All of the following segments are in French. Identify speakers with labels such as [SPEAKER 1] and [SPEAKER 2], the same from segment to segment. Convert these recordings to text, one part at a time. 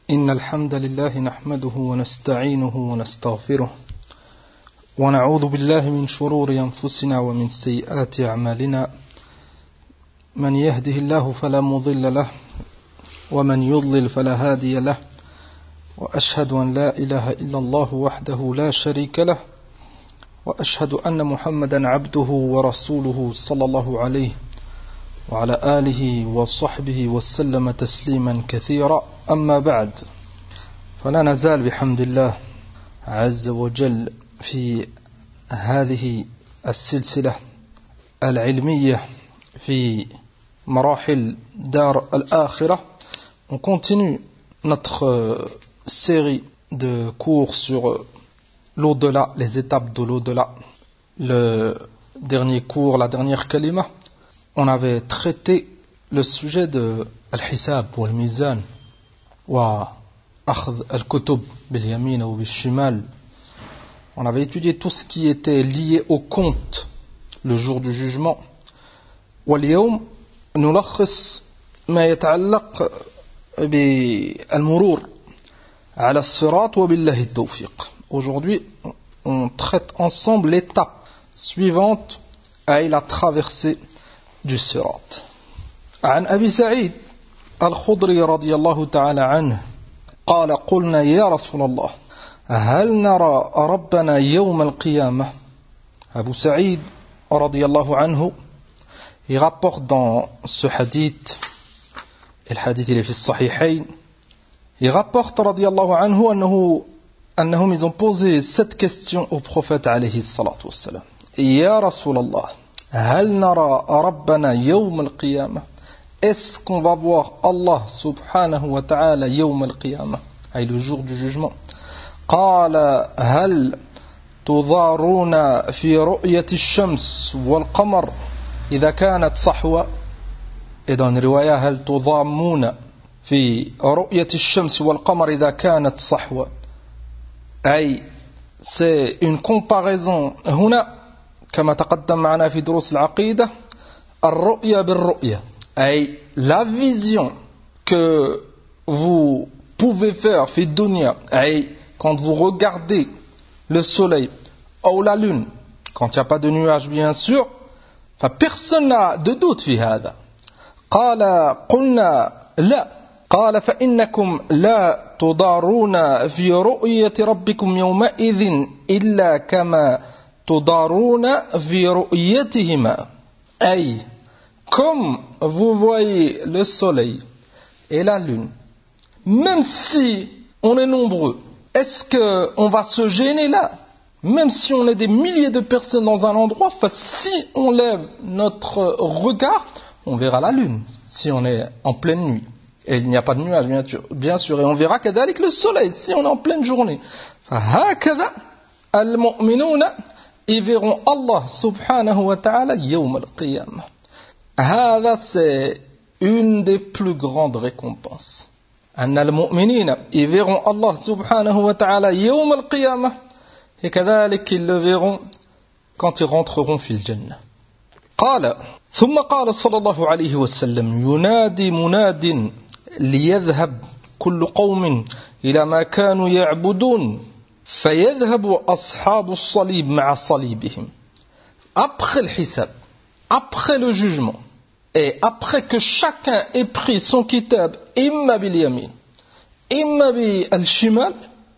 [SPEAKER 1] إن الحمد لله نحمده ونستعينه ونستغفره ونعوذ بالله من شرور أنفسنا ومن سيئات أعمالنا من يهده الله فلا مضل له ومن يضلل فلا هادي له وأشهد أن لا إله إلا الله وحده لا شريك له وأشهد أن محمدا عبده ورسوله صلى الله عليه وعلى آله وصحبه وسلم تسليما كثيرا أما بعد فلا نزال بحمد الله عز وجل في هذه السلسلة العلمية في مراحل دار الآخرة. On continue notre série de cours sur l'au-delà, les étapes de l'au-delà. Le dernier cours, la dernière kalima, on avait traité le sujet de al-hisab ou al-mizan wa akhd al-kutub bil-yamin ou bil-shimal. On avait étudié tout ce qui était lié au compte le jour du jugement. واليوم نلخص ما يتعلق بالمرور على الصراط وبالله التوفيق. Aujourd'hui, on traite ensemble l'étape suivante à la traversée du Sirat. عن أبي سعيد الخضري رضي الله تعالى عنه قال قلنا يا رسول الله هل نرى ربنا يوم القيامة. Abu Sa'id رضي الله عنه, il rapporte dans ce hadith, et le hadith il est في الصحيحين, il rapporte رضي الله عنه أنهم ils ont posé cette question au prophète عليه الصلاة والسلام. يا رسول الله هل نرى ربنا يوم القيامة. Est-ce qu'on va voir Allah subhanahu wa ta'ala يوم القيامة, le jour du jugement. قال هل تضارون في رؤية الشمس والقمر إذا كانت صحوة. Et dans une riwaya هل تضامون في رؤية الشمس والقمر إذا كانت صحوة. C'est une comparaison هنا كما تقدم معنا في دروس العقيدة الرؤية بالرؤية, la vision que vous pouvez faire في الدنيا, quand vous regardez le soleil ou la lune, quand il n'y a pas de nuages bien sûr, personne n'a de doute في هذا. قال قلنا لا. قال فإنكم لا تضارون في رؤية ربكم يومئذ إلا كما تضارون في رؤيتهما. Comme vous voyez le soleil et la lune, même si on est nombreux, est-ce qu'on va se gêner là? Même si on est des milliers de personnes dans un endroit, si on lève notre regard, on verra la lune, si on est en pleine nuit. Et il n'y a pas de nuages, bien sûr, et on verra qu'avec le soleil, si on est en pleine journée. فهكذا المؤمنون, ils verront Allah subhanahu wa ta'ala yawm al-qiyamah. هذا c'est une des plus grandes récompenses. أن المؤمنين, ils verront Allah subhanahu wa ta'ala yawm al-qiyamah, et كذلك ils le verront quand ils rentreront في الجنة. قال ثم قال صلى الله عليه وسلم ينادي مناد ليذهب كل قوم إلى ما كانوا يعبدون فيذهب أصحاب الصليب مع صليبهم. Après le hisab, après le jugement, et après que chacun ait pris son kitab imma bil yamin imma bil shimal,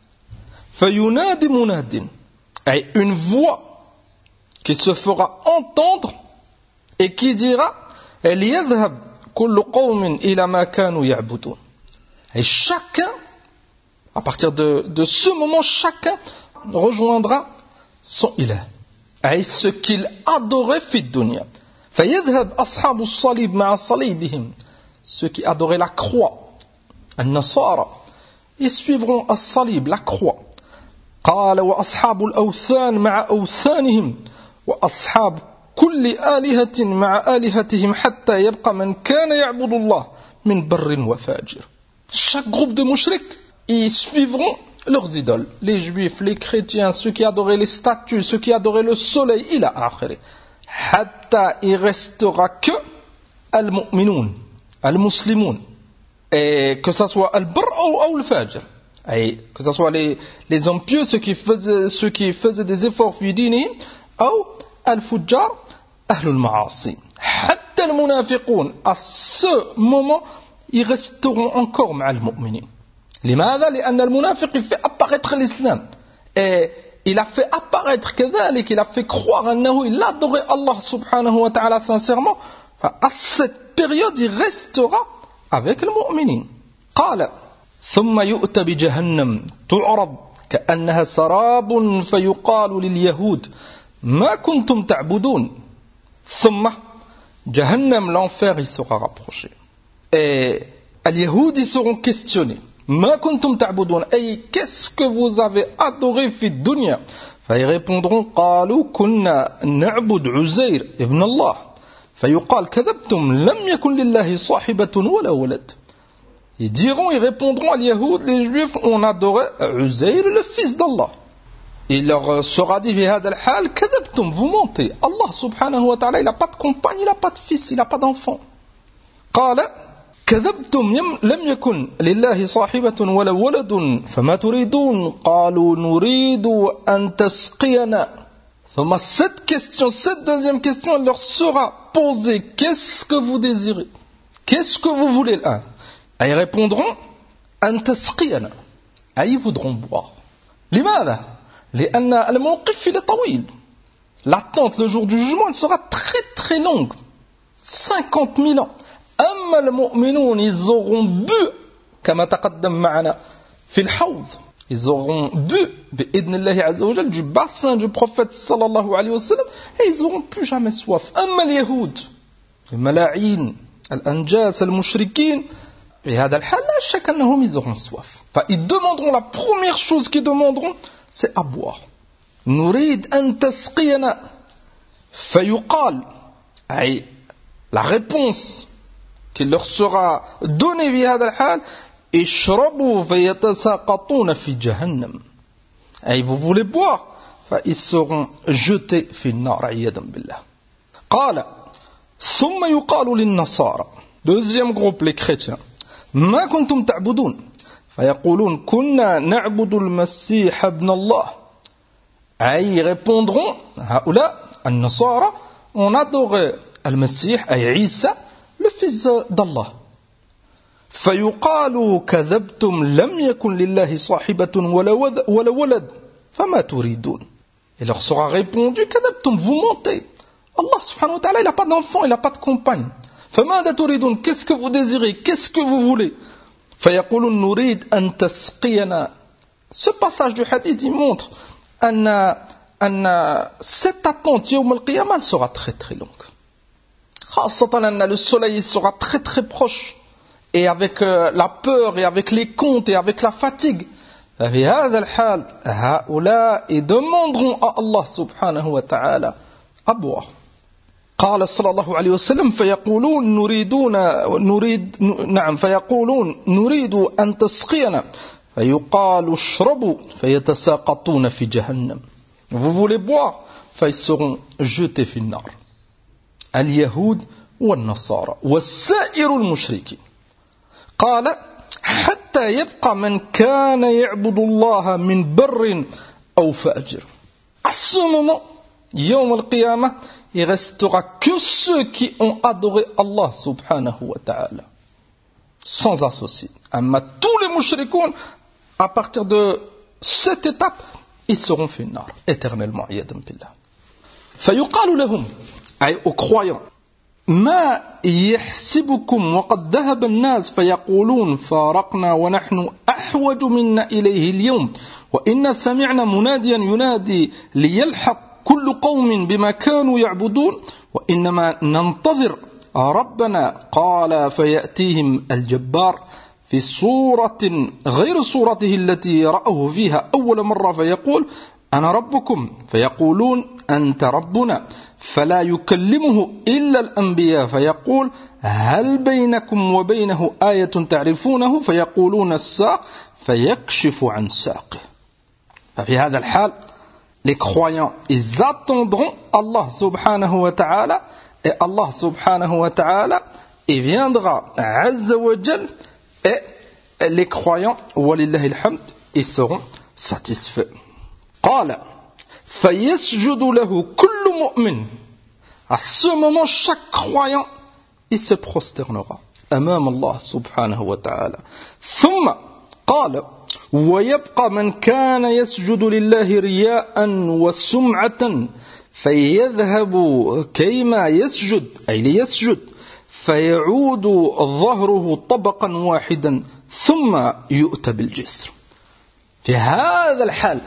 [SPEAKER 1] فينادي مناد, une voix qui se fera entendre et qui dira ليذهب كل قوم إلى ما كانوا يعبدون. Et chacun, à partir de ce moment, chacun rejoindra son ilah, ce qu'il adorait في الدنيا. فيذهب أصحاب الصليب مع صليبهم, ceux qui adoraient la croix, النصارى, ils suivront الصليب, la croix. قال وأصحاب الأوثان مع أوثانهم وأصحاب كل آلهة مع آلهتهم حتى يبقى من كان يعبد الله من بر وفاجر. Chaque groupe de mouchriks, ils suivront leurs idoles, les juifs, les chrétiens, ceux qui adoraient les statues, ceux qui adoraient le soleil, ila akhiri. Hatta il restera que al-mu'minoun, al-muslimoun, et que ça soit al-barr ou le fajr. Et que ce soit les hommes pieux, ceux qui faisaient des efforts fi dinihim, ou al-fujjar, ahlul ma'asi. Hatta al-munafiqoun, à ce moment, ils resteront encore ma'al mu'minin. لماذا؟ لأن المنافق il fait apparaître l'islam. Et il a fait apparaître كذلك, il a fait croire أنه il adorait Allah subhanahu wa ta'ala sincèrement. À cette période, il restera avec le mu'minin. قال ثم يؤتى بجهنم تعرض كأنها سراب فيقال لليهود ما كنتم تعبدون ثم جهنم, l'enfer, il sera rapproché. Et les Yahoud, ils seront questionnés. ما كنتم تعبدون, et qu'est-ce que vous avez adoré في الدنيا? فils répondront قالوا كنا نعبد عزير ابن الله فيقال كذبتم لم يكن لله صاحبة ولا ولد. Ils diront, ils répondront à les Yahoud, les Juifs, on adorait Uzair, le fils d'Allah. Il leur sera dit, vous mentez. Allah subhanahu wa ta'ala, il n'a pas de compagne, il n'a pas de fils, il n'a pas d'enfant. قال كذبتم لم يكن لله صاحبة ولا ولد فما تريدون قالوا نريد أن تسقينا. ثم cette deuxième question, elle leur sera posée. Qu'est-ce que vous désirez? Qu'est-ce que vous voulez là? Et ils répondront أن تسقينا. Et ils voudront boire. لماذا؟ لأن الموقف طويل. L'attente le jour du jugement, elle sera très très longue. 50 000 ans. أما المؤمنون, ils auront bu كما تقدم معنا في الحوض. Ils auront bu بإذن الله عز وجل du bassin du prophète صلى الله عليه وسلم et ils n'auront plus jamais soif. أما اليهود الملاعين الأنجاس المشركين في هذا الحال لا شك أنهم ils auront soif. Enfin, ils demanderont, la première chose qu'ils demanderont, c'est à boire. نريد أن تسقينا فيقال, أي la réponse qui leur sera donnée في هذا الحال اشربوا فيتساقطون في جهنم. أي vous voulez boire, ils seront jetés في النار عياذا بالله. قال ثم يقال للنصارى, deuxième groupe, les chrétiens, ما كنتم تعبدون فيقولون كنا نعبد المسيح ابن الله. أي répondront هؤلاء النصارى, on adorait المسيح أي عيسى, le fils d'Allah. فيقال كذبتم لم يكن لله صاحبة ولا ولد فما تريدون. Il leur sera répondu كذبتم, vous mentez. Allah subhanahu wa ta'ala, il n'a pas d'enfant, il n'a pas de compagne. فماذا تريدون, qu'est-ce que vous désirez, qu'est-ce que vous voulez? فيقولون نريد أن تسقينا. Ce passage du hadith, il montre أن cette attente يوم القيامة sera très très longue. خاصة أن le soleil sera très très proche, et avec la peur et avec les comptes et avec la fatigue. في هذا الحال هؤلاء demanderont à Allah subhanahu wa ta'ala à boire. قال صلى الله عليه وسلم فيقولون نريد أن تسقينا فيقال اشربوا فيتساقطون في جهنم. Vous voulez boire, ils seront jetés في النار. اليهود والنصارى والسائر المشركين. قال حتى يبقى من كان يعبد الله من بر أو فاجر. À ce moment, يوم القيامة, il restera que ceux qui ont adoré Allah subhanahu wa ta'ala, sans associé. Amma tous les mushrikoun, à partir de cette étape, ils seront fi nar, éternellement, yadan billah. فيقال لهم, ay aux croyants, ما يحسبكم وقد ذهب الناس فيقولون فارقنا ونحن أحوج منا إليه اليوم وإنا سمعنا مناديا ينادي ليلحق كل قوم بما كانوا يعبدون وإنما ننتظر ربنا. قال فيأتيهم الجبار في صورة غير صورته التي رأوه فيها أول مرة فيقول أنا ربكم فيقولون أنت ربنا فلا يكلمه إلا الأنبياء فيقول هل بينكم وبينه آية تعرفونه فيقولون الساق فيكشف عن ساقه. ففي هذا الحال les croyants, ils attendront Allah subhanahu wa ta'ala, et Allah subhanahu wa ta'ala, il viendra azza wa jal, et les croyants, walillahi alhamd, ils seront satisfaits. قال فيسجد له كل مؤمن. À ce moment, chaque croyant, il se prosternera أمام الله سبحانه وتعالى. ثم قال ويبقى من كان يسجد لله رياء وسمعة فيذهب كيما يسجد أي ليسجد فيعود ظهره طبقا واحدا ثم يؤتى بالجسر. في هذا الحال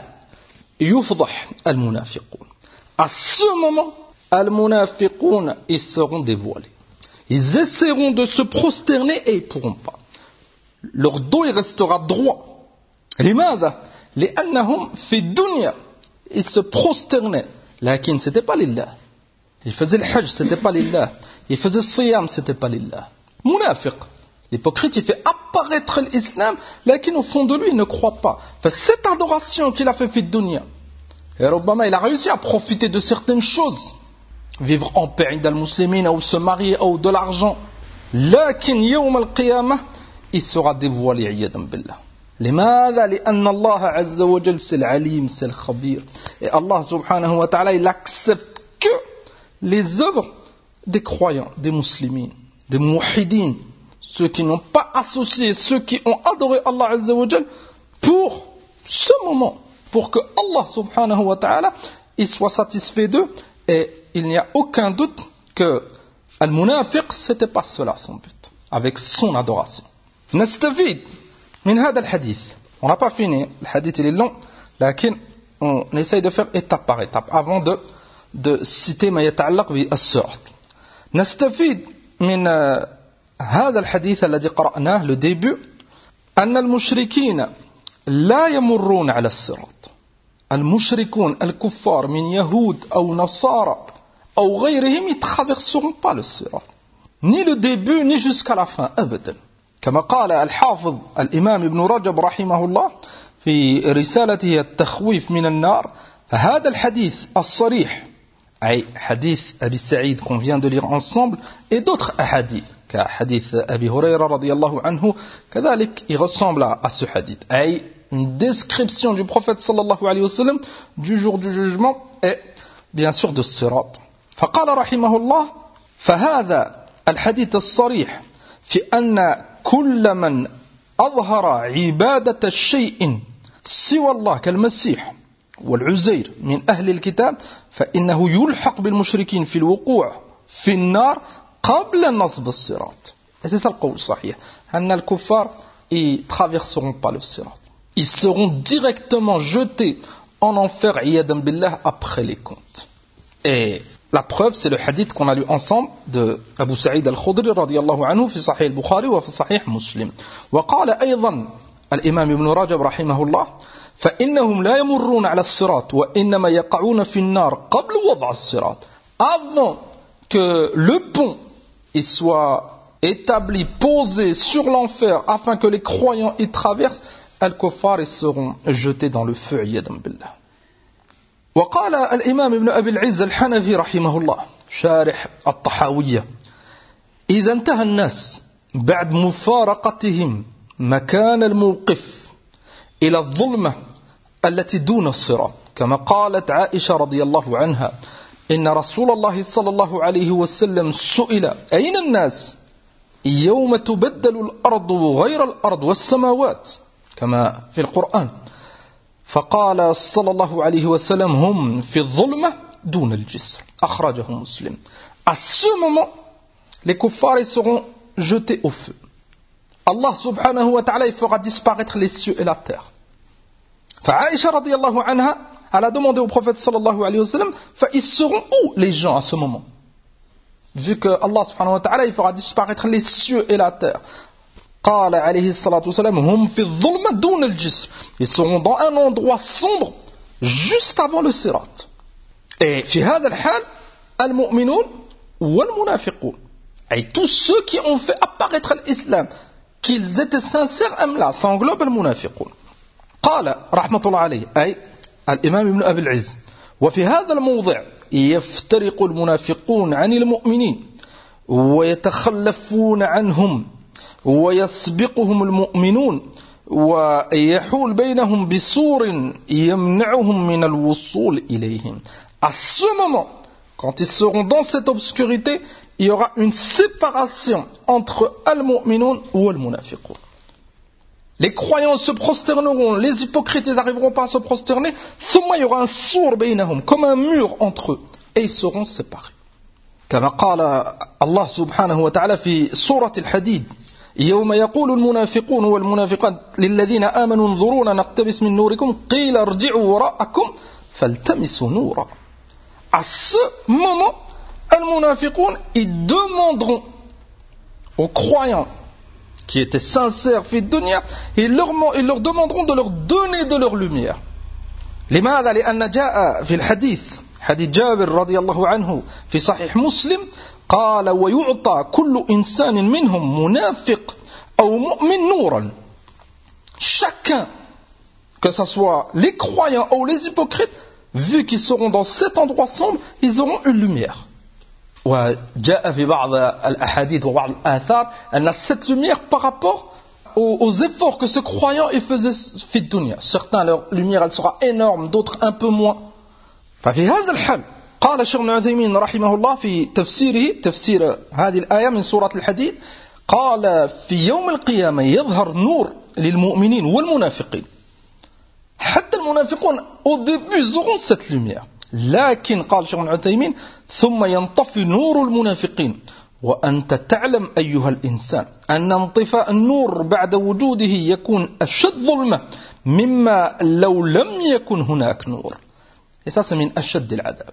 [SPEAKER 1] يفضح المنافقون. À ce moment, المنافقون, ils seront dévoilés. Ils essaieront de se prosterner et ils ne pourront pas. Leur dos, il restera droit. لماذا؟ لأنهم في الدنيا ils se prosternaient. لكن c'était pas lillah. Ils faisaient le hajj, c'était pas lillah. Ils faisaient le siyam, c'était pas lillah. Munafiq. L'hypocrite, il fait apparaître l'islam, لكن au fond de lui, il ne croit pas. Cette adoration qu'il a fait في الدنيا, et Obama, il a réussi à profiter de certaines choses. Vivre en paix عند المسلمين, ou se marier, ou de l'argent. لكن يوم القيامة, il sera dévoilé عياذا بالله. لماذا؟ لأن الله عز وجل c'est العليم, c'est le khabir. Et Allah subhanahu wa ta'ala, il accepte que les œuvres des croyants, des musulmans, des muwahhidines, ceux qui n'ont pas associé, ceux qui ont adoré Allah azza wa jal, pour ce moment, pour que Allah subhanahu wa ta'ala, il soit satisfait d'eux. Et il n'y a aucun doute que al-munafiq, c'était pas cela son but, avec son adoration. نستفيد من هذا الحديث. On n'a pas fini, le hadith il est long, لكن on essaye de faire étape par étape avant de citer ما يتعلق بالصراط. نستفيد من هذا الحديث الذي قرأناه le début أن المشركين لا يمرون على الصراط. المشركون الكفار من يهود أو نصارى أو غيرهم ils ne traverseront pas le صراط. Ni le début ni jusqu'à la fin أبدا. كما قال الحافظ الإمام ابن رجب رحمه الله في رسالته التخويف من النار هذا الحديث الصريح أي حديث أبي سعيد qu'on vient de lire ensemble et d'autres hadiths كحديث أبي هريرة رضي الله عنه كذلك il ressemble à ce hadith أي une description du prophète sallallahu alayhi wa sallam du jour du jugement et bien sûr de sirat. فقال رحمه الله فهذا الحديث الصريح في أن كل من أظهر عبادة الشيء سوى الله كالمسيح والعزير من أهل الكتاب فإنه يلحق بالمشركين في الوقوع في النار قبل نصب الصراط. Et c'est ça le قول صحيح أن الكفار ils traverseront pas le sirat. Ils seront directement jetés en enfer عياذا بالله après les comptes. Et la preuve, c'est le hadith qu'on a lu ensemble de Abu Sa'id al-Khudri radiyallahu anhu في صحيح البخاري وفي صحيح مسلم. وقال أيضا الإمام ابن رجب رحمه الله فإنهم لا يمرون على الصراط وإنما يقعون في النار قبل وضع الصراط. Avant que le pont il soit établi, posé sur l'enfer afin que les croyants y traversent, al-kuffar ils seront jetés dans le feu عياذا بالله. وقال الإمام ابن أبي العز الحنفي رحمه الله شارح الطحاوية إذا انتهى الناس بعد مفارقتهم مكان الموقف إلى الظلمة التي دون الصراط كما قالت عائشة رضي الله عنها إن رسول الله صلى الله عليه وسلم سئل أين الناس يوم تبدل الأرض غير الأرض والسماوات كما في القرآن فقال صلى الله عليه وسلم هم في الظلمة دون الجسر أخرجه مسلم. À ce moment, les kuffars ils seront jetés au feu. Allah subhanahu wa ta'ala il fera disparaître les cieux et la terre. فعائشة رضي الله عنها elle a demandé au prophète sallallahu alayhi wa sallam ils seront où les gens à ce moment? Vu que Allah subhanahu wa ta'ala il fera disparaître les cieux et la terre. قال عليه الصلاة والسلام هم في الظلمة دون الجسر. Ils seront dans un endroit sombre juste avant le sirat. Et في هذا الحال المؤمنون والمنافقون et tous ceux qui ont fait apparaître l'islam qu'ils étaient sincères أم لا ça englobe المنافقون. قال رحمة الله عليه أي الإمام ابن أبي العز وفي هذا الموضع يفترق المنافقون عن المؤمنين ويتخلفون عنهم ويسبقهم المؤمنون ويحول بينهم بسور يمنعهم من الوصول إليهم. À ce moment, quand ils seront dans cette obscurité, il y aura une séparation entre al-mu'minun ou al-munafiqun. Les croyants se prosterneront, les hypocrites ils n'arriveront pas à se prosterner, ثم il y aura un sour بينهم, comme un mur entre eux, et ils seront séparés. كما قال الله سبحانه وتعالى في سورة الحديد يوم يقول المنافقون والمنافقات للذين آمنوا انظرونا نقتبس من نوركم قيل ارجعوا وراءكم فالتمسوا نورا. À ce moment, al-munafiqun, ils demanderont aux croyants qui étaient sincères, fi dunya, ils leur demanderont de leur donner de leur lumière. لماذا؟ لأن جاء في الحديث حديث جابر رضي الله عنه في صحيح مسلم قال ويعطى كل إنسان منهم منافق أو مؤمن نورا. Chacun, que ce soit les croyants ou les hypocrites, vu qu'ils seront dans cet endroit sombre, ils auront une lumière. وجاء في بعض الأحاديث وبعض الآثار أن cette lumière par rapport aux efforts que ce croyant il faisait في الدنيا. Certains leur lumière elle sera énorme, d'autres un peu moins. ففي هذا الحال قال الشيخ ابن عثيمين رحمه الله في تفسيره تفسير هذه الآية من سورة الحديد قال في يوم القيامة يظهر نور للمؤمنين والمنافقين. حتى المنافقون au début ils auront cette lumière. لكن قال الشيخ ابن عثيمين ثم ينطفي نور المنافقين وأنت تعلم أيها الإنسان أن انطفاء النور بعد وجوده يكون أشد ظلمة مما لو لم يكن هناك نور. Et ça c'est من أشد العذاب.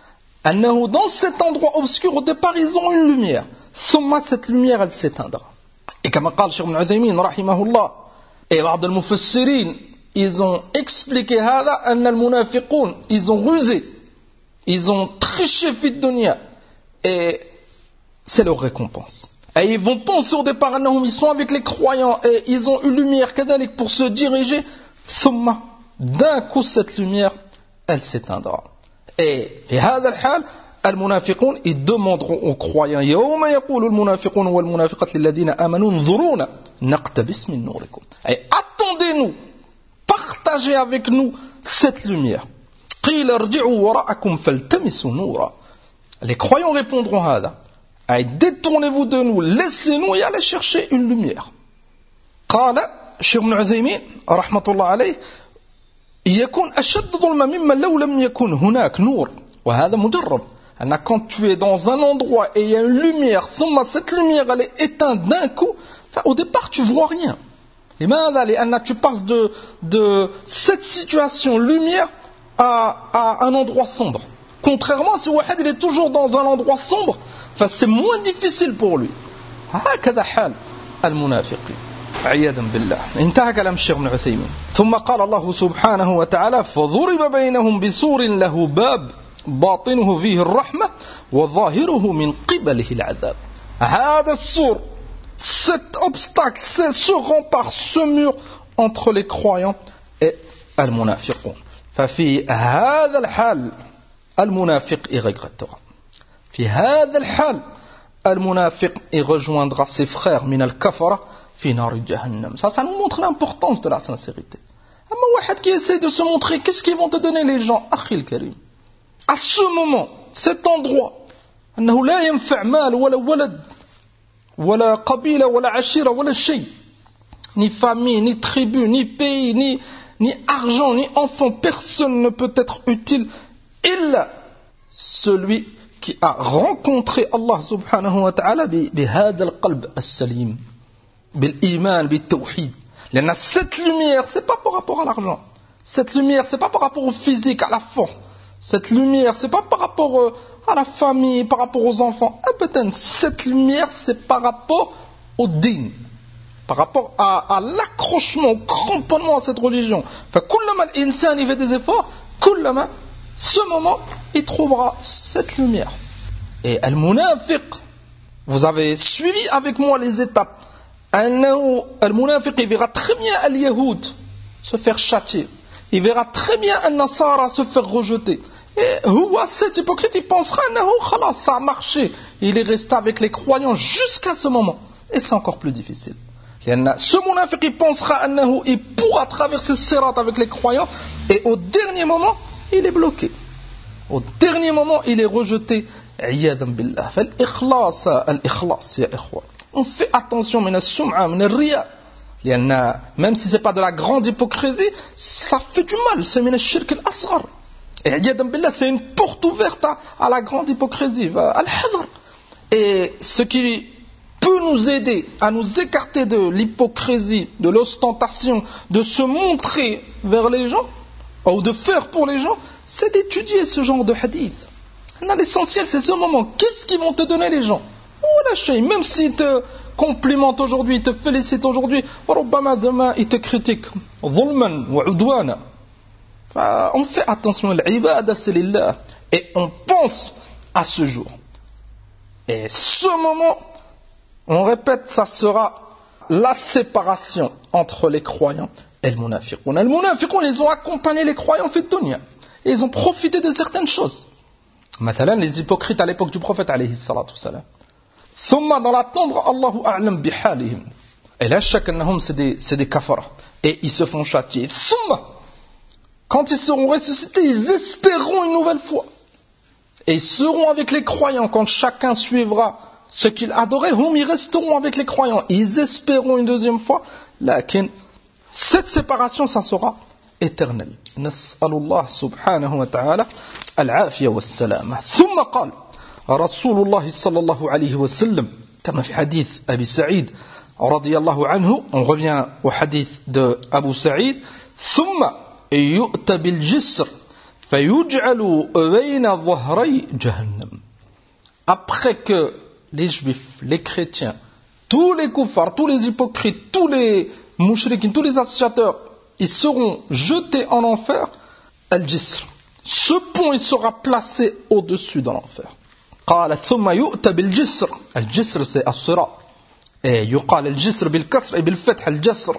[SPEAKER 1] أنه dans cet endroit obscur au départ ils ont une lumière. ثم cette lumière elle s'éteindra. Et comme قال الشيخ ابن عثيمين رحمه الله et بعض المفسرين ils ont expliqué هذا أن المنافقون ils ont rusé, ils ont triché في الدنيا et c'est leur récompense. Et ils vont penser au départ ils sont avec les croyants et ils ont une lumière كذلك pour se diriger. ثم d'un coup cette lumière elle s'éteindra. Et في هذا الحال المنافقون ils demanderont aux croyants يوم يقول المنافقون والمنافقات للذين آمنوا انظرونا نقتبس من نوركم. Et attendez-nous, partagez avec nous cette lumière. قيل ارجعوا وراءكم فالتمسوا نورا. Les croyants répondront هذا. Et détournez-vous de nous, laissez-nous y aller chercher une lumière. قال الشيخ ابن عثيمين رحمة الله عليه يكون أشد ظلما مما لو لم يكن هناك نور. وهذا مجرب. Quand tu es dans un endroit et il y a une lumière, cette lumière elle est éteinte d'un coup, au départ tu vois rien. لماذا؟ tu passes de cette situation lumière à un endroit sombre. Contrairement si Wahid il est toujours dans un endroit sombre, c'est moins difficile pour lui. هكذا حال المنافقين عياذا بالله. انتهى كلام الشيخ ابن عثيمين. ثم قال الله سبحانه وتعالى فضرب بينهم بسور له باب باطنه فيه الرحمة وظاهره من قبله العذاب. هذا السور, cet obstacle, c'est ce rempart, ce mur entre les croyants et المنافقون. ففي هذا الحال المنافق y regrettera. في هذا الحال المنافق y rejoindra ses frères من الكفرة في نار جهنم. Ça nous montre l'importance de la sincérité. أما واحد qui essaie de se montrer, qu'est-ce qu'ils vont te donner les gens? أخي الكريم, à ce moment, cet endroit, أنه لا ينفع مال ولا ولد ولا قبيلة ولا عشيرة ولا شيء, ni famille, ni tribu, ni pays, ni argent, ni enfant, personne ne peut être utile إلا celui qui a rencontré Allah subhanahu wa ta'ala بهذا القلب السليم بالإيمان بالتوحيد. لأن cette lumière, c'est pas par rapport à l'argent, cette lumière, c'est pas par rapport au physique, à la force. Cette lumière, c'est pas par rapport à la famille, par rapport aux enfants. Cette lumière, c'est par rapport au din, par rapport à l'accrochement, au cramponnement à cette religion. كلما الإنسان il fait des efforts, كلما, ce moment, il trouvera cette lumière. Et al-munafiq, vous avez suivi avec moi les étapes. Al-munafiq, il verra très bien al-yahoud se faire châtier. Il verra très bien un Nasara se faire rejeter. Et cet hypocrite, il pensera que ça a marché. Il est resté avec les croyants jusqu'à ce moment. Et c'est encore plus difficile. Ce munafiq, il pensera il pourra traverser ce sirat avec les croyants, et au dernier moment, il est bloqué. Au dernier moment, il est rejeté. Iyadan billah. Fal-ikhlas, al-ikhlas, ya ikhwa. On fait attention, min as-sum'a, min al-riya. Même si c'est pas de la grande hypocrisie, ça fait du mal. C'est min al-shirk al-asghar. Et iyadan billah, c'est une porte ouverte à la grande hypocrisie. Al-hadr. Et ce qui peut nous aider à nous écarter de l'hypocrisie, de l'ostentation, de se montrer vers les gens, ou de faire pour les gens, c'est d'étudier ce genre de hadith. L'essentiel, c'est ce moment. Qu'est-ce qu'ils vont te donner les gens? Même s'ils te complimentent aujourd'hui, ils te félicitent aujourd'hui, demain ils te critiquent. On fait attention, l'ibada c'est lillah. Et on pense à ce jour. Et ce moment, on répète, ça sera la séparation entre les croyants et le munafiqoun. Les munafiqoun, ils ont accompagné les croyants fait dunya. Et ils ont profité de certaines choses. Mathalan, les hypocrites à l'époque du prophète, alayhi salatu salam. Thumma, dans la tendre, Allahu a'lam bihalihim. Et là, chacun c'est des kafaras. Et ils se font châtier. Thumma, quand ils seront ressuscités, ils espéreront une nouvelle fois. Et ils seront avec les croyants quand chacun suivra ce qu'ils adoraient. Ils resteront avec les croyants. Ils espéreront une deuxième fois. Lakin, cette séparation, ça sera éternel. Nas'alullah subhanahu wa ta'ala al-afiya wa salama. Thumma qal, Rasulullah sallallahu alayhi wa sallam, comme في hadith Abi Sa'id radiyallahu anhu, on revient au hadith de Abu Sa'id, thumma yu'ta bil jisr fayuj'alu bayna dhahray jahannam. Après que les juifs, les chrétiens, tous les kuffars, tous les hypocrites, tous les mouchriquins, tous les associateurs, ils seront jetés en enfer, al-jisr. Ce pont, il sera placé au-dessus de l'enfer. قال ثم يؤتى بالجسر. الجسر c'est الصراط. يقال الجسر بالكسر بالفتح الجسر.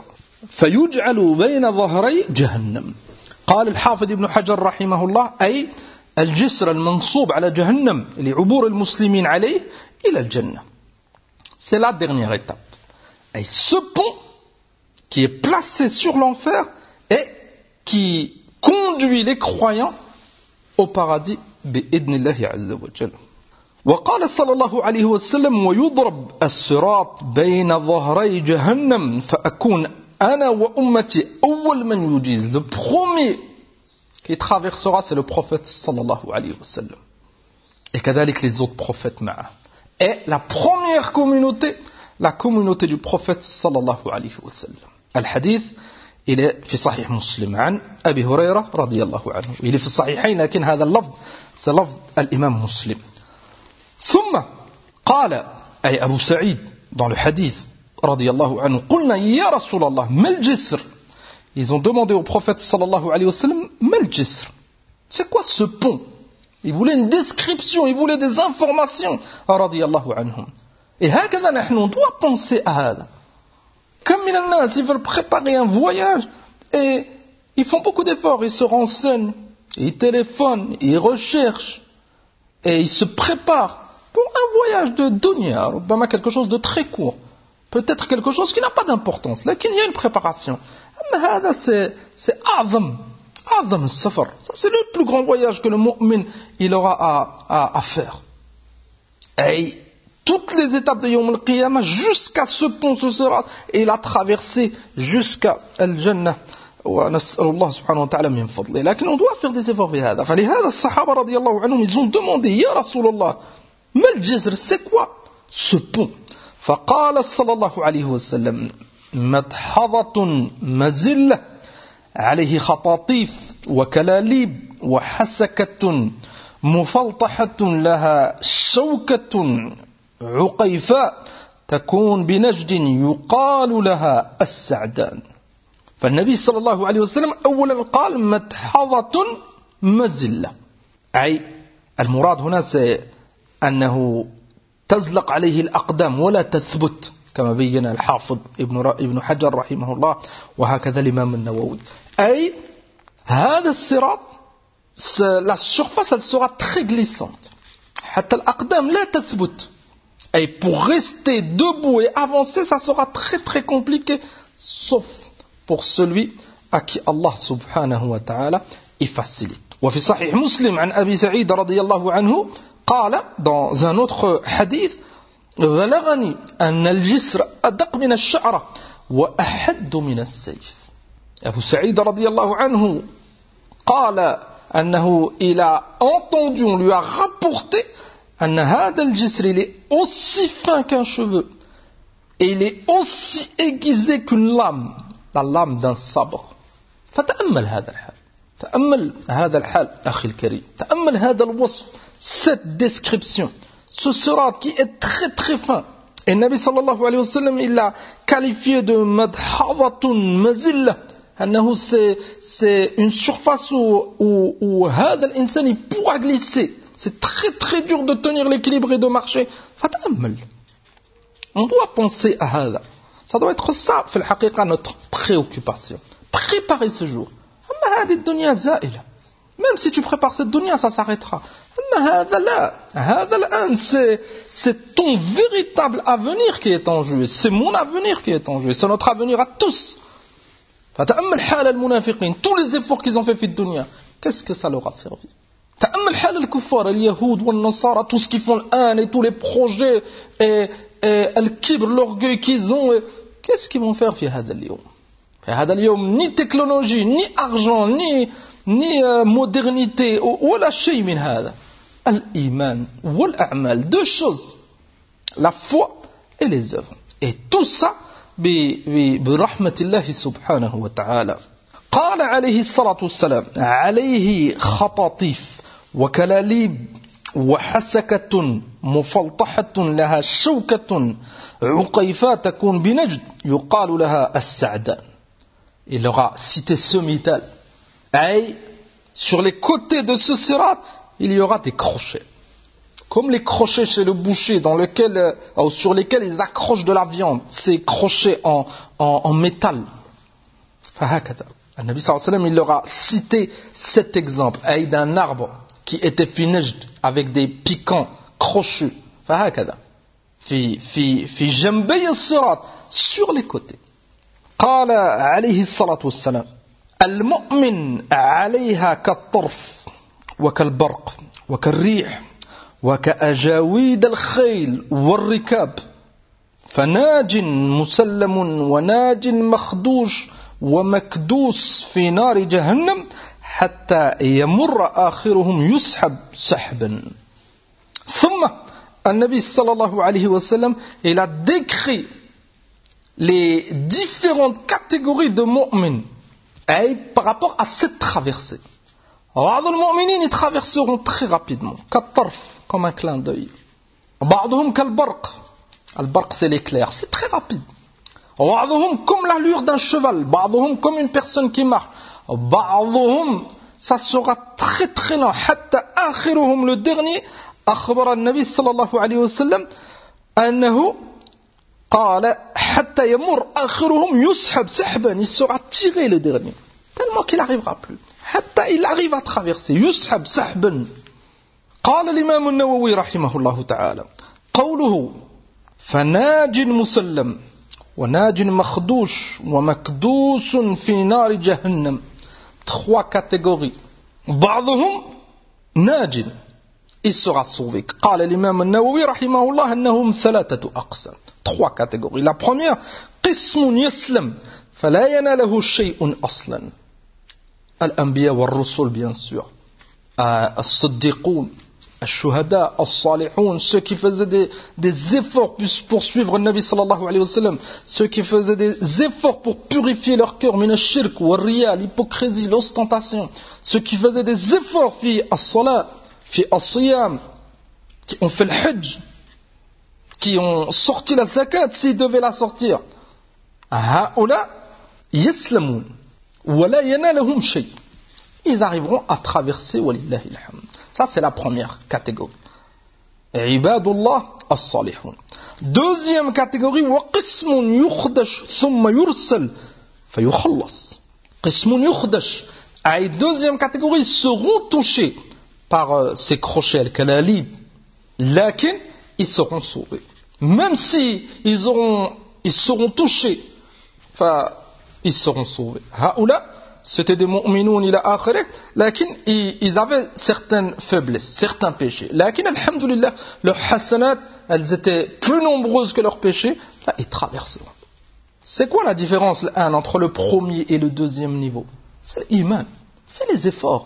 [SPEAKER 1] فيجعل بين ظهري جهنم. قال الحافظ ابن حجر رحمه الله أي الجسر المنصوب على جهنم لعبور المسلمين عليه إلى الجنة. C'est la dernière étape. Et ce pont qui est placé sur l'enfer et qui conduit les croyants au paradis بإذن الله عز وجل. وقال صلى الله عليه وسلم ويضرب الصراط بين ظهري جهنم فأكون أنا وأمتي أول من يجيز. Le premier qui traversera, c'est le prophète sallallahu alayhi wa sallam. Et كذلك les autres prophètes معه. Et la première communauté, la communauté du prophète sallallahu alayhi wa sallam. الحديث il est في صحيح مسلم عن أبي هريرة رضي الله عنه. Il est في الصحيحين لكن هذا اللفظ c'est لفظ الإمام مسلم. ثم قال أي أبو سعيد dans le hadith رضي الله عنه قلنا يا رسول الله ما الجسر. Ils ont demandé au prophète sallallahu alayhi wa sallam ما الجسر. C'est quoi ce pont? Ils voulaient une description, ils voulaient des informations. رضي الله عنهم. Et هكذا نحن on doit penser à هذا. Comme من الناس, ils veulent préparer un voyage et ils font beaucoup d'efforts, ils se renseignent, ils téléphonent, ils recherchent et ils se préparent pour un voyage de dunya, quelque chose de très court, peut-être quelque chose qui n'a pas d'importance, là qu'il y a une préparation. Mais c'est a'zam al-safar. Ça c'est le plus grand voyage que le mu'min il aura à faire. Et toutes les étapes de Yawm al-Qiyamah jusqu'à ce pont, ce sirat, et la traversée jusqu'à al-Jannah. ونسأل الله سبحانه وتعالى من فضله. لكن on doit faire des efforts بهذا. فلهذا الصحابة رضي الله عنهم ils ont demandé يا رسول الله ما الجزر, c'est quoi ce pont? فقال صلى الله عليه وسلم مدحضة مزلة عليه خطاطيف وكلاليب وحسكة مفلطحة لها شوكة عقيفاء تكون بنجد يقال لها السعدان. فالنبي صلى الله عليه وسلم أولا قال مدحضة مزلة, أي المراد هنا أنه تزلق عليه الأقدام ولا تثبت كما بين الحافظ ابن حجر رحمه الله وهكذا الإمام النووي. أي هذا الصراط la surface elle sera très glissante حتى الأقدام لا تثبت, Et pour rester debout et avancer, ça sera très très compliqué, sauf pour celui à qui Allah subhanahu wa ta'ala est facilite. وفي صحيح مسلم عن أبي سعيد رضي الله عنه قال dans un autre hadith بلغني أن الجسر أدق من الشعرة وأحد من السيف. Abu Sa'id رضي الله عنه قال أنه il a entendu, on lui a rapporté أن هذا الجسر il est aussi fin qu'un cheveu et il est aussi aiguisé qu'une lame, la lame d'un sabre. فتأمل هذا الحال, تأمل هذا الحال أخي الكريم, تأمل هذا الوصف, cette description, ce sirat qui est très très fin. Et Nabi sallallahu alayhi wa sallam il l'a qualifié de madhadatun mazillah, أنه c'est une surface où هذا الإنسان il pourra glisser. C'est très très dur de tenir l'équilibre et de marcher. فتأمل. On doit penser à هذا. Ça doit être ça, في الحقيقة, notre préoccupation. Préparer ce jour. أما هذه الدنيا زائلة. Même si tu prépares cette dunya, ça s'arrêtera. أما هذا لا. هذا الآن c'est ton véritable avenir qui est en jeu. C'est mon avenir qui est en jeu. C'est notre avenir à tous. فتأمل حال المنافقين. Tous les efforts qu'ils ont fait في الدنيا. Qu'est-ce que ça leur a servi? تأمل حال الكفار اليهود والنصارى. Tout ce qu'ils font l'un et tous les projets et الكبر, l'orgueil qu'ils ont. Qu'est-ce qu'ils vont faire في هذا اليوم? في هذا اليوم ni technologie, ni argent, ni modernité, ولا شيء من هذا. الإيمان والأعمال. Deux choses. La foi et les œuvres. Et tout ça برحمة الله سبحانه وتعالى. قال عليه الصلاة والسلام عليه خطاطيف وكلاليب وحسكة مفلطحة لها شوكة عقيفة تكون بنجد يقال لها السعدان. Il aura cité ce métal. Et sur les côtés de ce sirat, il y aura des crochets. Comme les crochets chez le boucher sur lesquels ils accrochent de la viande. Ces crochets en métal. فهكذا. Le Nabi sallallahu alayhi wa sallam, il leur a cité cet exemple. Et d'un arbre qui était fi najd, avec des piquants crochus. فهكذا. في جنبي الصراط, sur les côtés. قال عليه الصلاة والسلام المؤمن عليها كالطرف وكالبرق وكالريح وكأجاويد الخيل والركاب فناج مسلم وناج مخدوش ومكدوس في نار جهنم حتى يمر آخرهم يسحب سحبا. ثم النبي صلى الله عليه وسلم il a décrit les différentes catégories de mu'min par rapport à cette traversée. بعض المؤمنين ils traverseront très rapidement, كالطرف, comme un clin d'œil. بعضهم كالبرق, البرق c'est l'éclair, c'est très rapide. بعضهم comme l'allure d'un cheval, بعضهم comme une personne qui marche. بعضهم ça sera très très lent, حتى آخرهم le dernier. أخبر النبي صلى الله عليه وسلم أنه قال حتى يمر آخرهم يسحب سحبا, il sera tiré le dernier, tellement qu'il n'arrivera plus. حتى il arrive à traverser, يسحب سحبا. قال الإمام النووي رحمه الله تعالى قوله فناج مسلم وناج مخدوش ومكدوس في نار جهنم. Trois catégories. بعضهم ناج, il sera sauvé. قال الإمام النووي رحمه الله أنهم ثلاثة أقسام. Trois catégories. La première, قسم يسلم فلا يناله شيء أصلا. الأنبياء والرسل bien sûr. الصديقون, الشهداء, الصالحون, ceux qui faisaient des efforts pour suivre le Nabi sallallahu alayhi wa sallam, ceux qui faisaient des efforts pour purifier leur cœur, min ash-shirk, wa riya, l'hypocrisie, l'ostentation, ceux qui faisaient des efforts, fi as-salat, fi as-siyam, qui ont fait le hajj, qui ont sorti la zakat s'ils devaient la sortir. هؤلاء يسلمون ولا ينالهم شيء. Ils arriveront à traverser, walillahi alhamd. Ça, c'est la première catégorie. Ibadullah as-salihun. Deuxième catégorie, وقسم يخدش ثم يرسل فيخلص. قسم يخدش. Et deuxième catégorie, seront touchés par ces crochets, al-kalalib. Lakin, ils seront sauvés. même si ils seront touchés, enfin, ils seront sauvés. Haoula, c'était des mu'minoun ila akhirih, lakin ils avaient certaines faiblesses, certains péchés. Lakin, alhamdulillah, leurs hasanat, elles étaient plus nombreuses que leurs péchés, là, ils traverseront. C'est quoi la différence entre le premier et le deuxième niveau? C'est l'iman, c'est les efforts.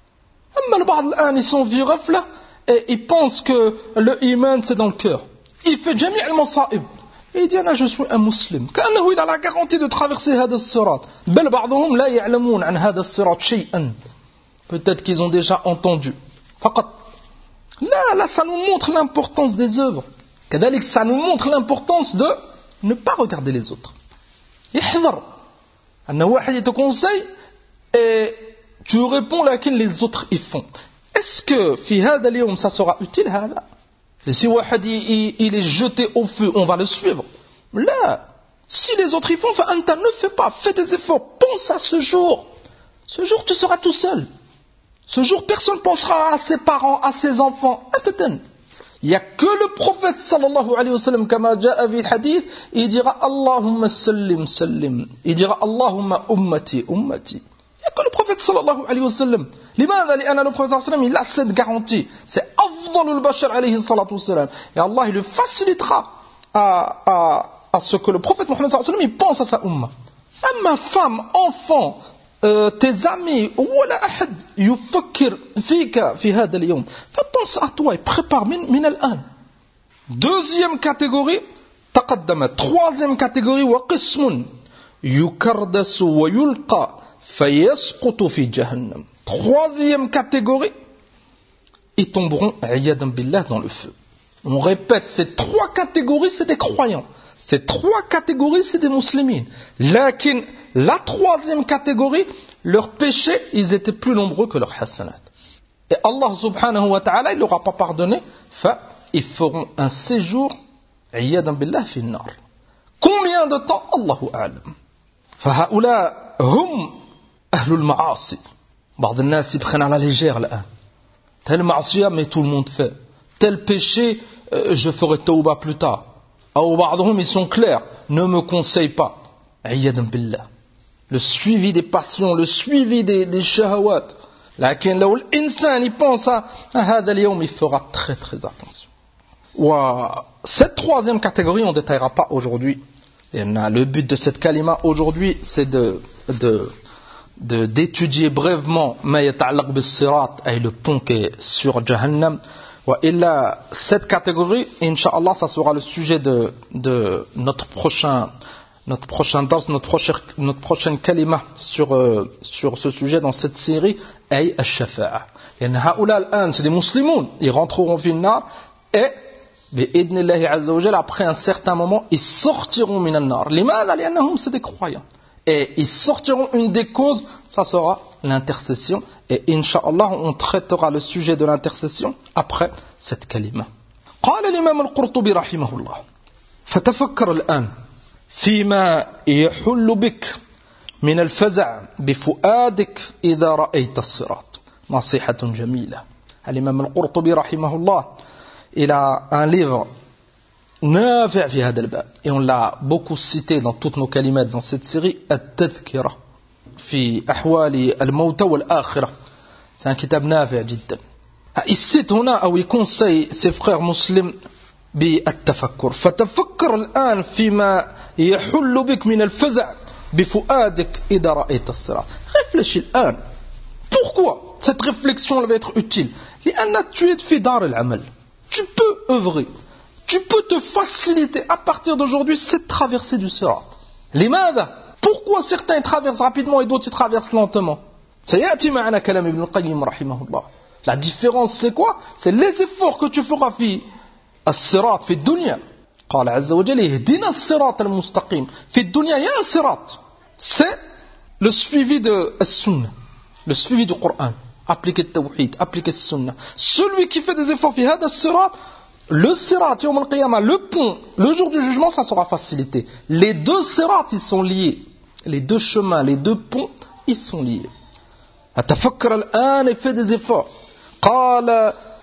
[SPEAKER 1] Ils sont virefs là, et ils pensent que le iman c'est dans le cœur. Il fait jami' al-masa'ib. Et il dit, je suis un musulman. كأنه il a la garantie de traverser هذا الصراط. بل بعضهم لا يعلمون عن هذا الصراط شيئا. Peut-être qu'ils ont déjà entendu. فقط. Là, ça nous montre l'importance des œuvres. كذلك, ça nous montre l'importance de ne pas regarder les autres. يحذر. أن واحد te conseille et tu réponds laquelle les autres y font. Est-ce que في هذا اليوم ça sera utile هذا? Et si Wahad il est jeté au feu, on va le suivre. Là, si les autres y font, Anta ne fais pas, fais des efforts, pense à ce jour. Ce jour, tu seras tout seul. Ce jour, personne ne pensera à ses parents, à ses enfants. Abadan. Il n'y a que le prophète sallallahu alayhi wa sallam, comme ja'a fi hadith, il dira Allahumma sallim, sallim. Il dira Allahumma ummati, ummati. Il n'y a que le prophète sallallahu alayhi wa sallam. لماذا؟ لأن le prophète sallallahu alayhi wa sallam, il a cette garantie. C'est afdalul bashar alayhi salatu wa sallam. Et Allah, il le facilitera à ce que le prophète Mohammed sallallahu alayhi wa sallam, il pense à sa umma. Ma femme, enfant, tes amis, ولا أحد يفكر فيك في هذا اليوم. Pense à toi et prépare من الآن. Deuxième catégorie, تقدمت. Troisième catégorie, وقسم يكردس ويلقى فيسقط في جهنم. Troisième catégorie, ils tomberont iyadan billah dans le feu. On répète, ces trois catégories, c'est des croyants. Ces trois catégories, c'est des musulmans. Lakin, la troisième catégorie, leurs péchés, ils étaient plus nombreux que leurs hasanat. Et Allah subhanahu wa ta'ala, il ne leur a pas pardonné. Ils feront un séjour, iyadan billah, fi nar. Combien de temps? Allahu a'lam. Fahaoula, hum ahlul ma'asi. بعض الناس يبخن على légère الآن. Telle معصية, mais tout le monde fait. Tel péché, je ferai tauba plus tard. Ou بعضهم, ils sont clairs. Ne me conseille pas. عياذا بالله. Le suivi des passions, le suivi des shahawat. لكن لو الإنسان il pense à هذا اليوم, il fera très très attention. Cette troisième catégorie, on ne détaillera pas aujourd'hui. Le but de cette kalima aujourd'hui, c'est d'étudier brièvement ma yata'allaq bis-sirat, et le pont qui est sur Jahannam. Et là, cette catégorie, Inch'Allah, ça sera le sujet de notre prochain dars, notre prochaine kalima sur ce sujet dans cette série, ay al-shafa'a. Et haoula al-an, c'est des musulmans, ils rentreront fi an-nar, et bi'idnillahi azza wa jalla, après un certain moment, ils sortiront min an-nar. Limadha? Li'annahum, c'est des croyants. Et ils sortiront, une des causes, ça sera l'intercession. Et Inch'Allah, on traitera le sujet de l'intercession après cette kalima. قال الإمام القرطبي رحمه الله فتفكر الآن فيما يحل بك من الفزع بفؤادك إذا رأيت الصراط. نصيحة جميلة. الإمام القرطبي رحمه الله, il a un livre نافع في هذا الباب, et on l'a beaucoup cité dans toutes nos kalimat dans cette série, التذكرة في أحوال الموتى والآخرة. C'est un kitab نافع جدا. Il cite هنا أو يconseille ses frères musulmans بالتفكر. فتفكر الآن فيما يحل بك من الفزع بفؤادك إذا رأيت الصراط. Réfléchis الآن. Pourquoi cette réflexion va être utile? لأن tu es في دار العمل. Tu peux œuvrer. Tu peux te faciliter à partir d'aujourd'hui cette traversée du sirat. لماذا? Pourquoi certains traversent rapidement et d'autres traversent lentement? سيأتي معنا كلام ابن القيم رحمه الله. La différence c'est quoi? C'est les efforts que tu feras في الصراط في الدنيا. قال عز وجل اهدنا الصراط المستقيم. في الدنيا il y a un sirat. C'est le suivi de السنة, le suivi du Coran, appliquer le tawhid, appliquer le sunna. Celui qui fait des efforts في هذا الصراط, le sirat, yawm al-qiyamah, le pont, le jour du jugement, ça sera facilité. Les deux sirats, ils sont liés. Les deux chemins, les deux ponts, ils sont liés. Atafakkar al-an, et fais des efforts. قال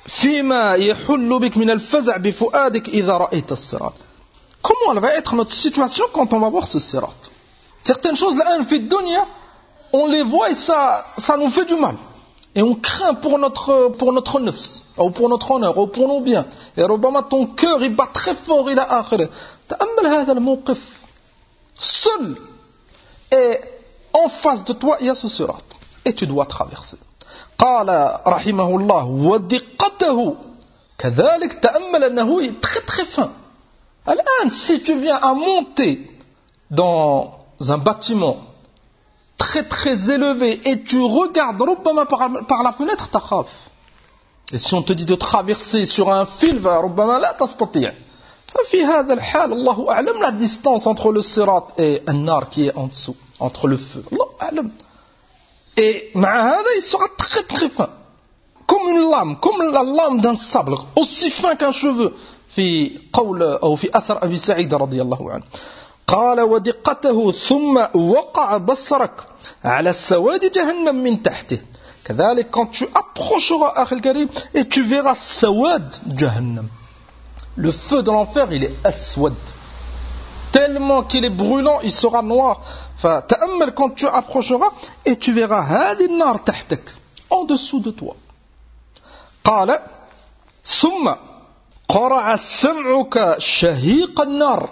[SPEAKER 1] فيما يحل بك من الفزع بفؤادك إذا رأيت الصراط. Comment elle va être notre situation quand on va voir ce sirat? Certaines choses là, في الدنيا, on les voit et ça nous fait du mal. Et on craint pour notre nefs, ou pour notre honneur, ou pour nos biens. Et ربما ton cœur il bat très fort إلى آخره. تأمل هذا الموقف. Seul et en face de toi il y a ce sirat. Et tu dois traverser. قال رحمه الله ودقته كذلك تأمل أنه très très fin. الآن si tu viens à monter dans un bâtiment très très élevé et tu regardes ربما par la fenêtre تخاف. Et si on te dit de traverser sur un fil ربما لا تستطيع. ففي هذا الحال الله أعلم la distance entre le sirat et النار qui est en dessous, entre le feu. الله أعلم. Et مع هذا il sera très très fin, comme une lame, comme la lame d'un sable, aussi fin qu'un cheveu. في قول أو في أثر أبي سعيد رضي الله عنه قال ودقته ثم وقع بصرك على السواد جهنم من تحته. كذلك quand tu approcheras أخي الكريم et tu verras سواد جهنم. Le feu de l'enfer il est aswad, tellement qu'il est brûlant il sera noir. فتأمل quand tu approcheras et tu verras هذه النار تحتك, en dessous de toi. قال ثم قرع سمعك شهيق النار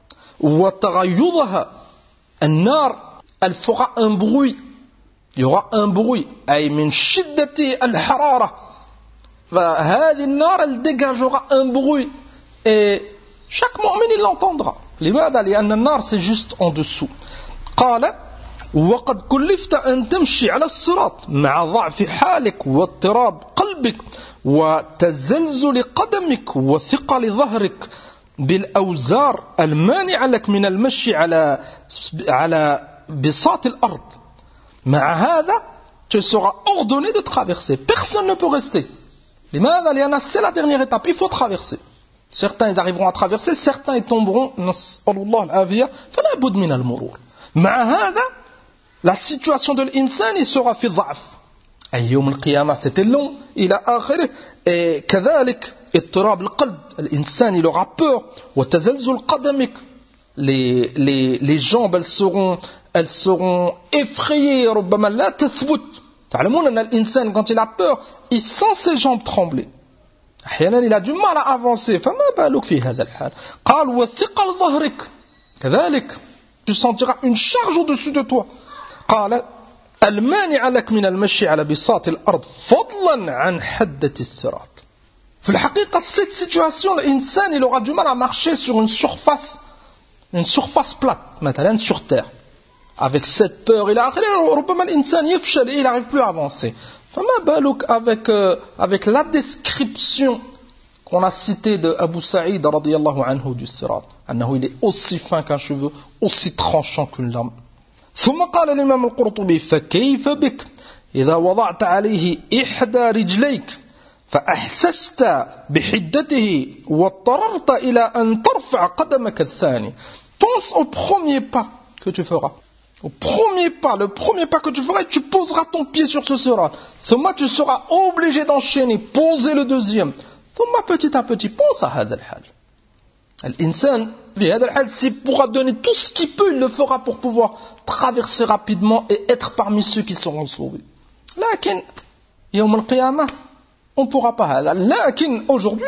[SPEAKER 1] وتغيظها. النار elle fera un bruit, il y aura un bruit أي من شدة الحرارة. فهذه النار elle dégagera un bruit et chaque mu'min il l'entendra. لماذا؟ لأن النار c'est juste en dessous. قال وقد كلفت أن تمشي على الصراط مع ضعف حالك واضطراب قلبك وتزلزل قدمك وثقل ظهرك بالأوزار المانعة لك من المشي على بساط الأرض. مع هذا tu seras ordonné de traverser. Personne ne peut rester. لماذا؟ لأن c'est la dernière étape, il faut traverser. Certains ils arriveront à traverser, certains ils tomberont. نسأل الله العافية فلا بد من المرور. مع هذا la situation de l'insan il sera في ضعف. أي يوم القيامة c'était long إلى آخره. Et كذلك اضطراب القلب, l'insan il aura peur. وتزلزل قدمك, les jambes elles seront effrayées. ربما لا تثبت. تعلمون أن الإنسان quand il a peur il sent ses jambes trembler. أحيانا il a du mal à avancer. فما بالك في هذا الحال. قال وثقل ظهرك كذلك tu sentiras une charge au-dessus de toi. قال المانع لك من المشي على بساط الأرض فضلا عن حدة الصراط. في الحقيقة cette situation l'insan il aura du mal à marcher sur une surface plate مثلا sur terre. Avec cette peur il a ربما الإنسان يفشل et il n'arrive plus à avancer. فما بالك avec la description qu'on a citée de Abu Saïd رضي الله عنه du sirat, أنه il est aussi fin qu'un cheveu, aussi tranchant qu'une lame. ثم قال الإمام القرطبي فكيف بك إذا وضعت عليه إحدى رجليك فأحسست بحدته واضطررت إلى أن ترفع قدمك الثاني. Pense au premier pas que tu feras. Le premier pas que tu feras, tu poseras ton pied sur ce sirat. ثم tu seras obligé d'enchaîner, poser le deuxième. ثم petit à petit, pense à هذا الحال. الإنسان في هذا الحال s'il pourra donner tout ce qu'il peut, il le fera pour pouvoir traverser rapidement et être parmi ceux qui seront sauvés. لكن يوم القيامة on ne pourra pas هذا. لكن aujourd'hui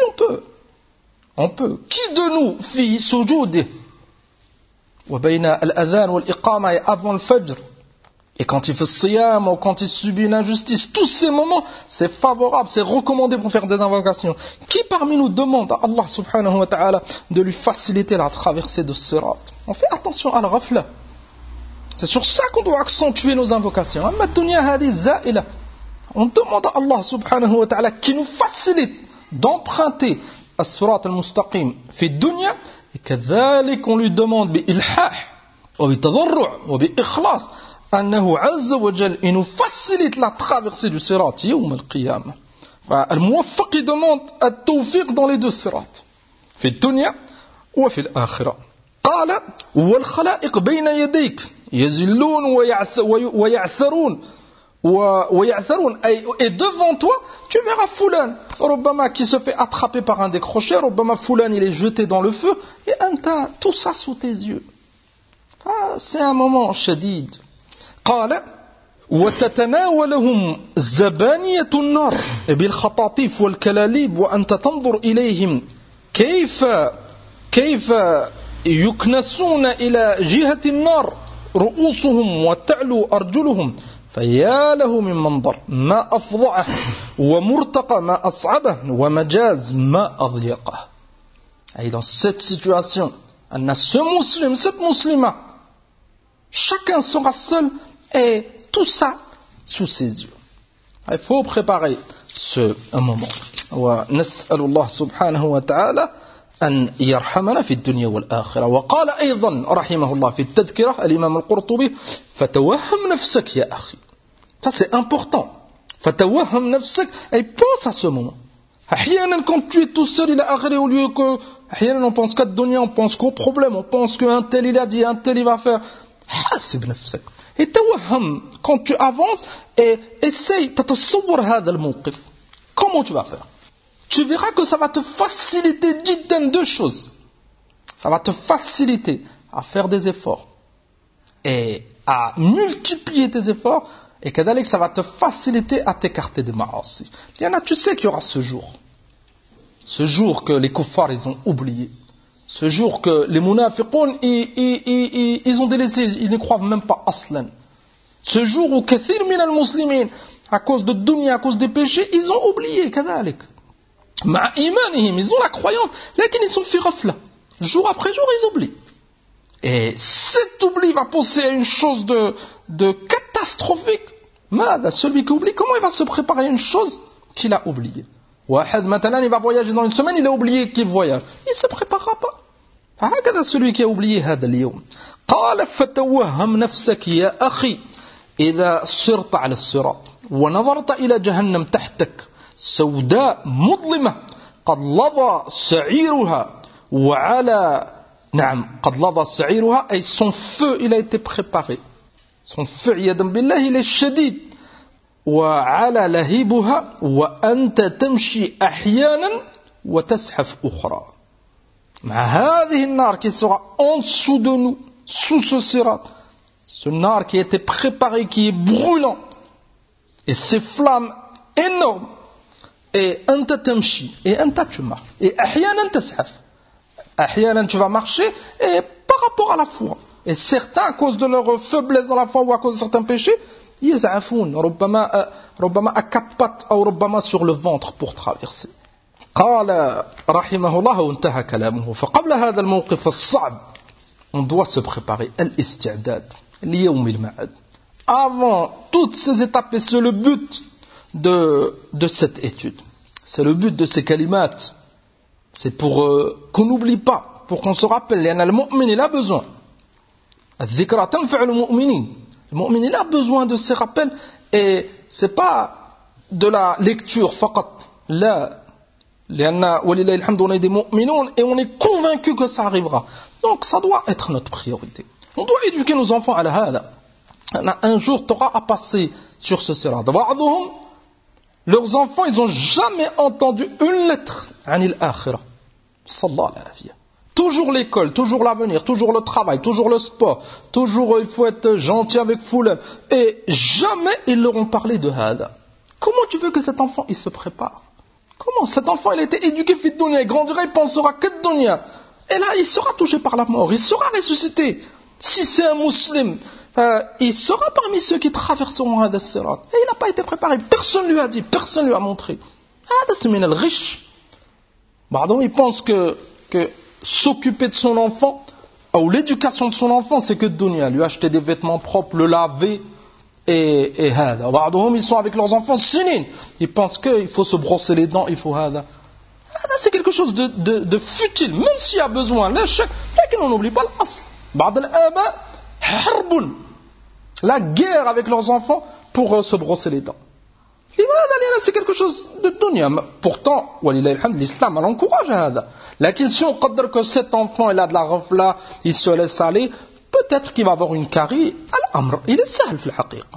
[SPEAKER 1] on peut. Qui de nous في سجوده وبين الأذان والإقامة et avant le fajr et quand il fait siyam ou quand il subit une injustice, tous ces moments c'est favorable, c'est recommandé pour faire des invocations. Qui parmi nous demande à Allah subhanahu wa ta'ala de lui faciliter la traversée de ce sirat? On fait attention à la ghafla. C'est sur ça qu'on doit accentuer nos invocations. On demande à Allah subhanahu wa ta'ala qui nous facilite d'emprunter as-sirat al-mustaqim fi dunya, et كذلك on lui demande bi-ilhah wa bi-tadarru' wa bi-ikhlas أنه عز وجل il nous facilite la traversée du sirat يوم القيامة. فالموفق demande التوفيق dans les deux sirats في الدنيا وفي الآخرة. قال والخلائق بين يديك يزلون ويعثرون Et devant toi, tu verras Foulan, Rubbama qui se fait attraper par un décroché, Rubbama Foulan il est jeté dans le feu, et Anta, tout ça sous tes yeux. C'est un moment shadid. قال وتتناولهم زبانية النار بالخطاطيف والكلاليب وأنت تنظر إليهم كيف يكنسون إلى جهة النار رؤوسهم وتعلو أرجلهم فيا له من منظر ما أفظعه ومرتقى ما أصعبه ومجاز ما أضيقه. Et dans cette situation, on a ce musulman, cette musulmane, chacun sera seul et tout ça sous ses yeux. Il faut préparer ce moment. ونسأل الله سبحانه وتعالى أن يرحمنا في الدنيا والآخرة. وقال أيضا رحمه الله في التذكرة الإمام القرطبي فتوهم نفسك يا أخي. Ça c'est important. فتوهم نفسك et pense à ce moment. أحيانا quand tu es tout seul il a agréé au lieu que أحيانا on pense qu'à الدنيا, on pense qu'au problème, on pense qu'un tel il a dit, un tel il va faire. حاسب نفسك. Et توهم quand tu avances et essaye تتصور هذا الموقف. Comment tu vas faire? Tu verras que ça va te faciliter deux choses. Ça va te faciliter à faire des efforts et à multiplier tes efforts, et kadalik ça va te faciliter à t'écarter des ma'asi. Il y en a, tu sais qu'il y aura ce jour que les kuffars ils ont oublié, ce jour que les munafiqoun ils ont délaissé, ils ne croient même pas aslan. Ce jour où kathir min al-muslimin à cause de dunya, à cause des péchés, ils ont oublié kadalik. Ma imanihim, ils ont la croyance, là qu'ils sont fait rafla. Jour après jour, ils oublient. Et cet oubli va pousser à une chose de catastrophique. Mad, celui qui oublie, comment il va se préparer à une chose qu'il a oubliée? Wahad, maintenant, il va voyager dans une semaine, il a oublié qu'il voyage. Il ne se préparera pas. هكذا celui qui a oublié هذا اليوم. قال فتوهم نفسك يا أخي إذا سرت على الصراط ونظرت إلى جهنم تحتك سوداء مظلمة قد لظى سعيرها وعلى قد لظى سعيرها أي son feu il a été préparé, son feu عياذا بالله il est شديد وعلى لهيبها وأنت تمشي أحيانا وتزحف أخرى. مع هذه النار qui sera en dessous de nous, sous ce sirat, ce nar qui a été préparé, qui est brûlant, et ces flammes énormes. Et anta tamshi, et anta tu marches, et ahyanan tashaf. Ahyanan tu vas marcher, et par rapport à la foi. Et certains, à cause de leur faiblesse dans la foi ou à cause de certains péchés, yaz'afoun, rubbama à quatre pattes, ou rubbama sur le ventre pour traverser. قال رحمه الله وانتهى كلامه فقبل هذا الموقف الصعب on doit se préparer الاستعداد ليوم المعاد. Avant toutes ces étapes, et c'est le but de cette étude, c'est le but de ces kalimats, c'est pour qu'on n'oublie pas, pour qu'on se rappelle. Le mu'min il a besoin, الذكرى تنفع المؤمنين, le mu'min il a besoin de ces rappels, et c'est pas de la lecture فقط, là لأن ولله الحمد on est des mu'minoun et on est convaincu que ça arrivera, donc ça doit être notre priorité. On doit éduquer nos enfants à la hada. Un jour tu auras à passer sur ce sirat. بعضهم leurs enfants, ils n'ont jamais entendu une lettre anil akhirah. Sallallahu alayhi. Toujours l'école, toujours l'avenir, toujours le travail, toujours le sport, toujours il faut être gentil avec foule. Et jamais ils leur ont parlé de hada. Comment tu veux que cet enfant il se prépare? Comment? Cet enfant il a été éduqué fit dunya, il grandira, il pensera que de dunya. Et là il sera touché par la mort, il sera ressuscité. Si c'est un musulman, il sera parmi ceux qui traverseront hada sirat. Et il n'a pas été préparé, personne lui a dit, personne lui a montré. Hada c'est min al-ghish. Pardon, il pense que s'occuper de son enfant, ou l'éducation de son enfant, c'est que de dunya, lui acheter des vêtements propres, le laver, et hada. Pardon, ils sont avec leurs enfants sinin. Ils pensent qu'il faut se brosser les dents, il faut hada. Hada c'est quelque chose de futile, même s'il y a besoin. Là, on n'oublie pas l'as. بعض الآباء حرب, la guerre avec leurs enfants pour se brosser les dents. C'est quelque chose de dunya. Pourtant, l'islam l'encourage à ça. Lakin si on considère que cet enfant il a de la rafla, il se laisse aller, peut-être qu'il va avoir une carie. Al-amr, il est simple في الحقيقة.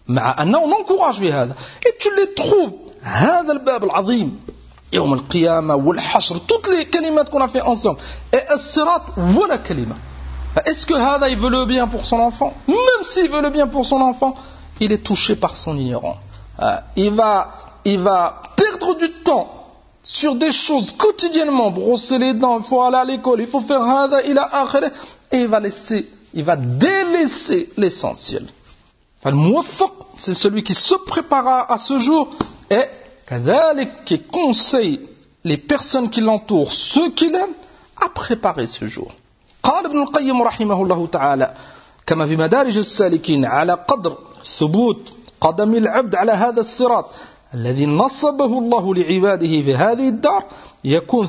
[SPEAKER 1] on encourage بهذا. Et tu les trouves هذا الباب العظيم يوم القيامة والحشر, toutes les kalimat qu'on a fait ensemble, et الصراط ولا كلمة. Est-ce que هذا il veut le bien pour son enfant? Même s'il veut le bien pour son enfant, il est touché par son ignorance. Il va perdre du temps sur des choses quotidiennement, brosser les dents, il faut aller à l'école, il faut faire هذا إلى آخره, et il va délaisser l'essentiel. Le muwaffaq, c'est celui qui se prépare à ce jour, et كذلك qui conseille les personnes qui l'entourent, ceux qui l'aiment, à préparer ce jour. قال ابن القيم رحمه الله تعالى كما في مدارج السالكين على قدر ثبوت قدم العبد على هذا الصراط الذي نصبه الله لعباده في هذه الدار يكون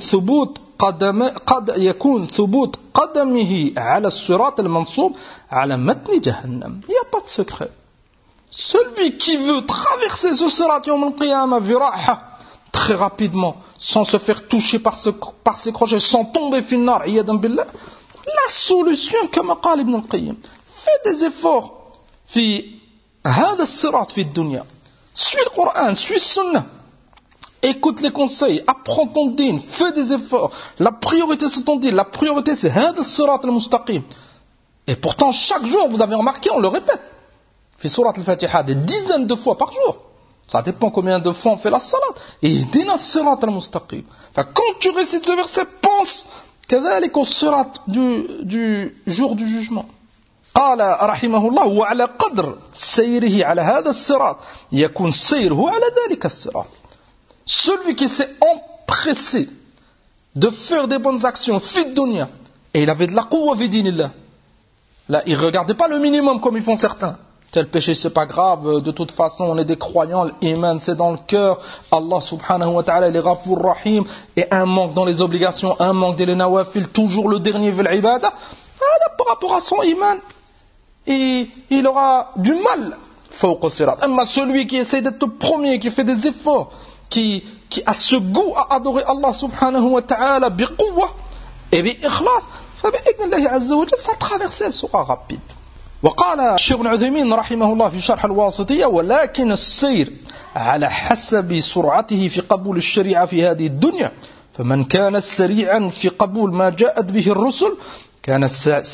[SPEAKER 1] ثبوت قدمه على الصراط المنصوب على متن جهنم. Il n'y a pas de secret. Celui qui veut traverser ce sirat yawm al-qiyamah viraha très rapidement, sans se faire toucher par ses crochets, sans tomber fi nar, iyadan billah, la solution, comme قال ابن القيم, fais des efforts في هذا الصراط في الدنيا. Suis le Coran, suis le Sunnah. Écoute les conseils, apprends ton din, fais des efforts. La priorité c'est ton din, la priorité c'est هذا الصراط المستقيم. Et pourtant chaque jour, vous avez remarqué, on le répète. Fi surat al-Fatiha des dizaines de fois par jour. Ça dépend combien de fois on fait la salat. Et ihdina as-sirat al-mustaqim. Enfin, quand tu récites ce verset, pense كذلك au sirat du jour du jugement. قال رحمه الله وعلى قدر سيره على هذا الصراط يكون سيره على ذلك الصراط. Celui qui s'est empressé de faire des bonnes actions fi dunya, et il avait de la quwwa fi dinillah. Là, il regardait pas le minimum comme ils font certains. Tel péché c'est pas grave, de toute façon on est des croyants, l'iman c'est dans le cœur, Allah subhanahu wa ta'ala il est Ghafour Rahim, et un manque dans les obligations, un manque dans les nawafil, toujours le dernier veut l'ibada, par rapport à son iman, et il aura du mal fawqa sirat. Mais celui qui essaie d'être le premier, qui fait des efforts, qui a ce goût à adorer Allah subhanahu wa ta'ala biquwa et bi ikhlas, fa bi idnillahi azza wa jalla, sa traversée elle sera rapide. وقال الشيخ ابن عثيمين رحمه الله في شرح الواسطية ولكن السير على حسب سرعته في قبول الشريعة في هذه الدنيا فمن كان سريعا في قبول ما جاءت به الرسل كان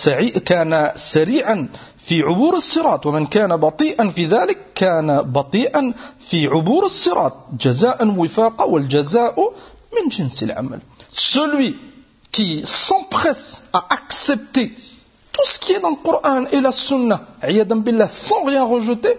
[SPEAKER 1] سريعا في عبور الصراط ومن كان بطيئا في ذلك كان بطيئا في عبور الصراط جزاء وفاقا والجزاء من جنس العمل. Celui qui s'empresse à accepter tout ce qui est dans le Coran et la Sunna, sans rien rejeter,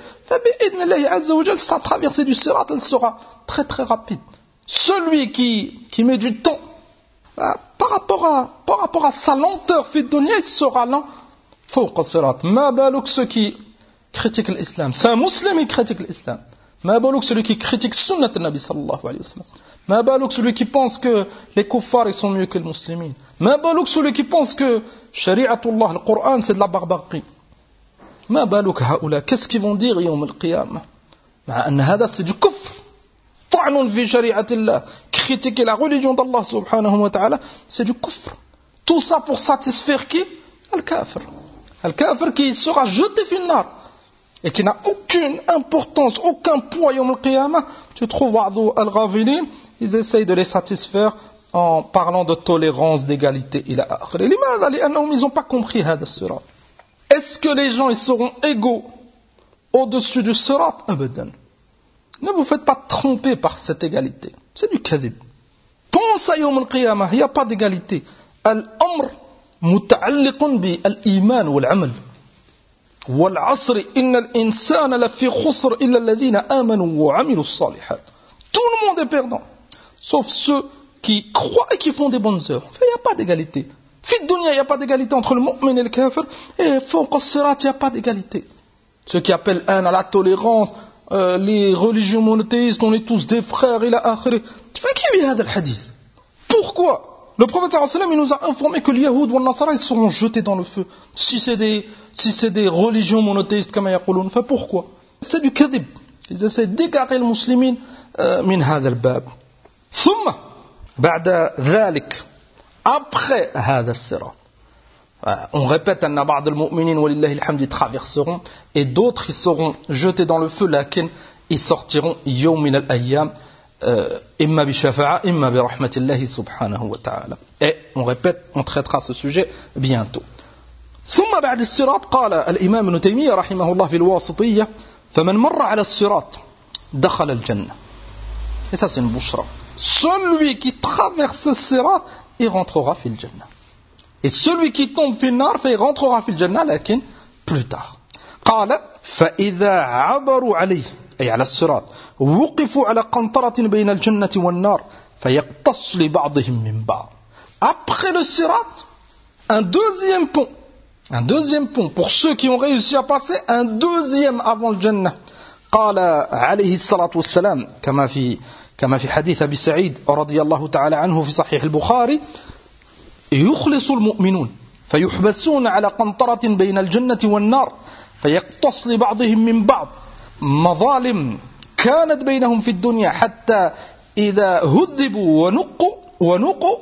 [SPEAKER 1] sa traversée du sirat, elle sera très très rapide. Celui qui met du temps, par rapport à sa lenteur, il sera lent. Fawqa sirat. Ma balouk ceux qui critiquent l'islam. C'est un musulman qui critique l'islam. Ma balouk celui qui critique sunnat al-Nabi sallallahu alayhi wa sallam. Ma balouk celui qui pense que les kuffars ils sont mieux que les musulmans. Ma balouk celui qui pense que Shari'atullah, le Coran, c'est de la barbarie. Ma balouk haoula, qu'est-ce qu'ils vont dire yawm al-qiyamah? C'est du kufr. Ta'nun fi shari'atillah. Critiquer la religion d'Allah subhanahu wa ta'ala, c'est du kufr. Tout ça pour satisfaire qui? Al-kafir. Al-kafir qui sera jeté fi nar. Et qui n'a aucune importance, aucun poids yawm al-qiyamah. Tu trouves al-ghafilin, ils essayent de les satisfaire en parlant de tolérance, d'égalité. Ils n'ont pas compris هذا الصراط. Est-ce que les gens ils seront égaux au-dessus du sirat? Abadan. Ne vous faites pas tromper par cette égalité. C'est du kadhib. Pense à yawm al-qiyamah, il n'y a pas d'égalité. Al-amr muta'alliqun bi al-iman wal-amal. Wal-asr inna al-insana lafi khusr illa alladhina amanu wa 'amilu as-salihat. Tout le monde est perdant, sauf ceux qui croient et qui font des bonnes œuvres. Il n'y a pas d'égalité. Fi dunya, il n'y a pas d'égalité entre le mu'min et le kafir. Et fawqa as-sirat, il n'y a pas d'égalité. Ceux qui appellent à la tolérance, les religions monothéistes, on est tous des frères, il a akhiri. Tu fais qui est le hadith? Pourquoi? Le prophète sallallahu alayhi wa sallam, il nous a informé que les Yahoud ou les Nasara, ils seront jetés dans le feu. Si c'est des religions monothéistes, comme yaqulun, fait pourquoi? C'est du kadhib. Ils essaient d'égarer les musulmans min hadha al-bab. Thumma بعد ذلك après هذا الصراط On répète, anna ba'd al-mu'minin walillahi alhamd, ils traverseront, et d'autres ils seront jetés dans le feu, lakin ils sortiront yawm min al-ayyam, imma bi shafa'a, imma bi rahmatillahi subhanahu wa ta'ala. Et on répète, on traitera ce sujet bientôt. ثم بعد الصراط قال الإمام ابن تيمية رحمه الله في الواسطية فمن مر على الصراط دخل الجنة. Et ça c'est une bouchra. Celui qui traverse le sirat, il rentrera fil jannah. Et celui qui tombe fil nar, il rentrera fil jannah, lakin plus tard. قال فإذا عبروا عليه أي على الصراط وقفوا على قنطرة بين الجنة والنار فيقتص لبعضهم من بعض. Après le sirat, un deuxième pont pour ceux qui ont réussi à passer, un deuxième avant le Jannah. قال عليه الصلاة والسلام كما في حديث أبي سعيد رضي الله تعالى عنه في صحيح البخاري يخلص المؤمنون فيحبسون على قنطرة بين الجنة والنار فيقتص لبعضهم من بعض مظالم كانت بينهم في الدنيا حتى إذا هذبوا ونقوا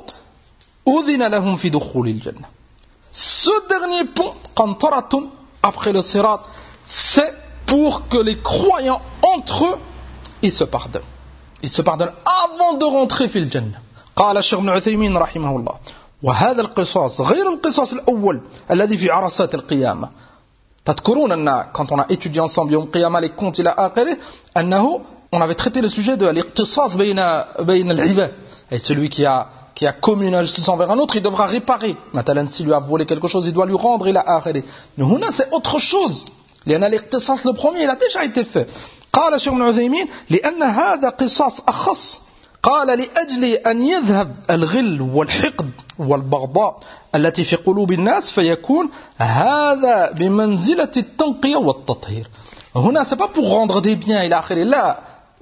[SPEAKER 1] أذن لهم في دخول الجنة. Ce dernier pont, Qantaratun, après le Sirat, c'est pour que les croyants entre eux, ils se pardonnent. Ils se pardonnent avant de rentrer في الجنة. قال الشيخ ابن عثيمين رحمه الله وهذا القصاص غير القصاص الأول الذي في عرصات القيامة. تذكرون أن quand on a étudié ensemble يوم القيامة les comptes إلى آخره أنه on avait traité le sujet de الاقتصاص بين العباد. Et celui qui a commis une injustice envers un autre, il devra réparer. Maintenant, s'il lui a volé quelque chose, il doit lui rendre, il a arrêté. Mais là, c'est autre chose. لأن الاقتصاص le premier, il a déjà été fait. قال الشيخ ابن عثيمين لأن هذا قصاص أخص. قال لأجل أن يذهب الغل والحقد والبغضاء التي في قلوب الناس فيكون هذا بمنزلة التنقية والتطهير. هنا c'est pas pour rendre des biens إلى آخره. Là,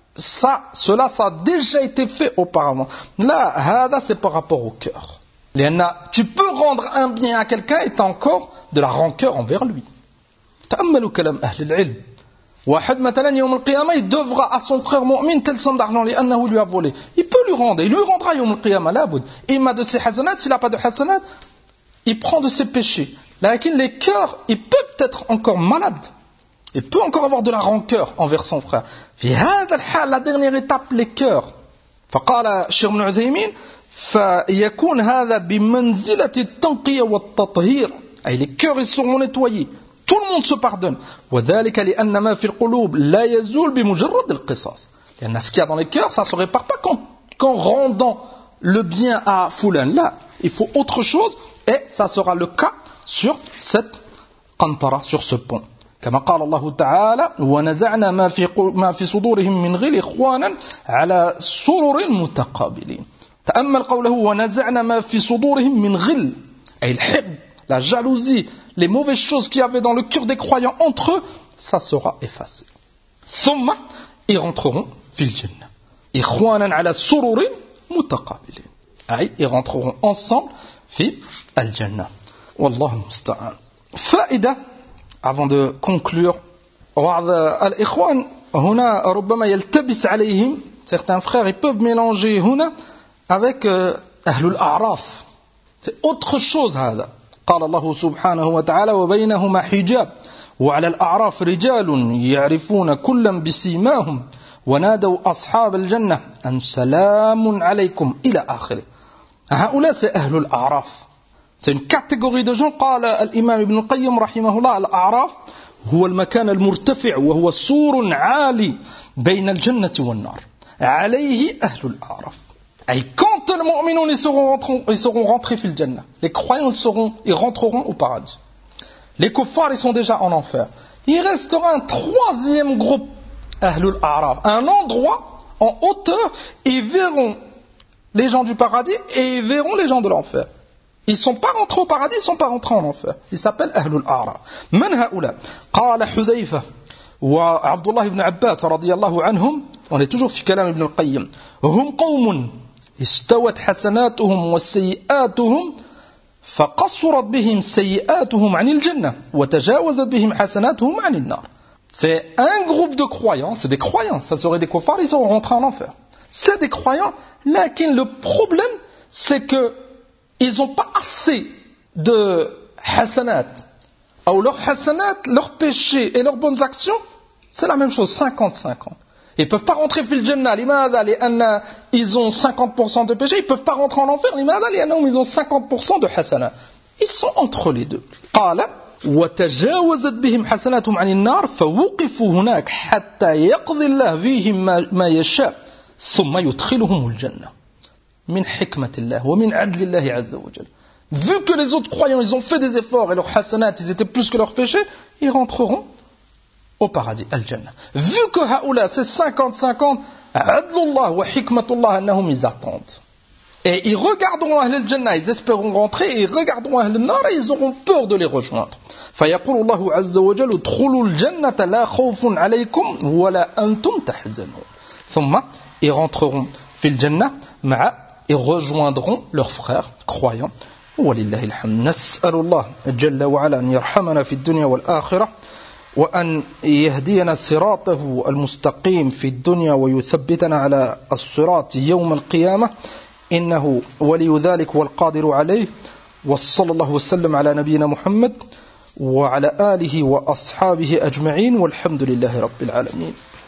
[SPEAKER 1] cela a déjà été fait auparavant. Là, هذا c'est par rapport au cœur. Tu peux rendre un bien à quelqu'un et tu as encore de la rancœur envers lui. تأملوا كلام أهل العلم. واحد مثلا يوم القيامة il devra à son frère mu'min telle somme d'argent لأنه lui a volé. Il peut lui rendre, il lui rendra يوم القيامة لابد. Il m'a de ses hasanat, s'il n'a pas de hasanat, il prend de ses péchés. لكن les cœurs, ils peuvent être encore malades. Il peut encore avoir de la rancœur envers son frère. في هذا الحال, la dernière étape, les cœurs. فقال الشيخ ابن عثيمين فيكون هذا بمنزلة التنقية والتطهير. أي les cœurs, ils seront nettoyés. Tout le monde se pardonne. وذلك لأن ما في القلوب لا يزول بمجرد القصاص. لأن ce qu'il y a dans les cœurs, ça ne se répare pas qu'en rendant le bien à fulan. Là, il faut autre chose et ça sera le cas sur cette qantara, sur ce pont. كما قال الله تعالى ونزعنا ما في صدورهم من غل إخوانا على سرر متقابلين. تأمل قوله ونزعنا ما في صدورهم من غل أي الحقد, la jalousie, les mauvaises choses qu'il y avait dans le cœur des croyants entre eux, ça sera effacé. ثم ils rentreront في الجنة إخوانا على سرر متقابلين أي ils rentreront ensemble في الجنة والله المستعان. فائدة avant de conclure, الإخوان هنا ربما يلتبس عليهم, certains frères ils peuvent mélanger هنا avec أهل الأعراف. C'est autre chose هذا. قال الله سبحانه وتعالى وبينهما حجاب وعلى الأعراف رجال يعرفون كلا بسيماهم ونادوا أصحاب الجنة أن سلام عليكم إلى آخره. هؤلاء c'est أهل الأعراف. C'est une catégorie de gens. قال الإمام ابن القيم رحمه الله الأعراف هو المكان المرتفع وهو سور عالي بين الجنة والنار عليه أهل الأعراف. Et quand les mu'minun ils seront rentrés fil jannah, les croyants ils rentreront au paradis. Les kuffars ils sont déjà en enfer. Il restera un troisième groupe, Ahlul A'raf, un endroit en hauteur, ils verront les gens du paradis et ils verront les gens de l'enfer. Ils ne sont pas rentrés au paradis, ils ne sont pas rentrés en enfer. Ils s'appellent Ahlul A'raf. من هؤلاء؟ قال حذيفة وعبد الله بن عباس رضي الله عنهم, on est toujours في كلام ابن القيم, هم قوم استوت حسناتهم وسيئاتهم فقصرت بهم سيئاتهم عن الجنة وتجاوزت بهم حسناتهم عن النار. C'est un groupe de croyants, c'est des croyants, ça serait des kuffars, ils seront rentrés en enfer. C'est des croyants, lakin le problème c'est que ils n'ont pas assez de hasanat, ou leurs hasanat, leurs péchés et leurs bonnes actions, c'est la même chose, 50-50. Ils ne peuvent pas rentrer fil jannah, ils ont 50% de péché, ils ne peuvent pas rentrer en enfer, ils ont 50% de hasanat. Ils sont entre les deux. قال وتجاوزت بهم حسناتهم عن النار فوقفوا هناك حتى يقضي الله فيهم ما يشاء ثم يدخلهم الجنة من حكمة الله ومن عدل الله عز وجل. Vu que les autres croyants, ils ont fait des efforts et leurs hasanat, ils étaient plus que leurs péchés, ils rentreront au paradis, al-Jannah. Vu que haoula, c'est 50-50, adlullah wa hikmatullah annahum, ils attendent. Et ils regarderont Ahl al-Jannah, ils espéreront rentrer, et ils regarderont Ahl al-Nar, et ils auront peur de les rejoindre. فيقول الله عز وجل ادخلوا الجنة لا خوف عليكم ولا أنتم تحزنون. ثم ils rentreront fil jannah مع ils rejoindront leurs frères croyants. ولله الحمد. نسأل الله جل وعلا أن يرحمنا في الدنيا والآخرة وأن يهدينا صراطه المستقيم في الدنيا ويثبتنا على الصراط يوم القيامة إنه ولي ذلك والقادر عليه. وصلى الله وسلم على نبينا محمد وعلى آله وأصحابه أجمعين والحمد لله رب العالمين.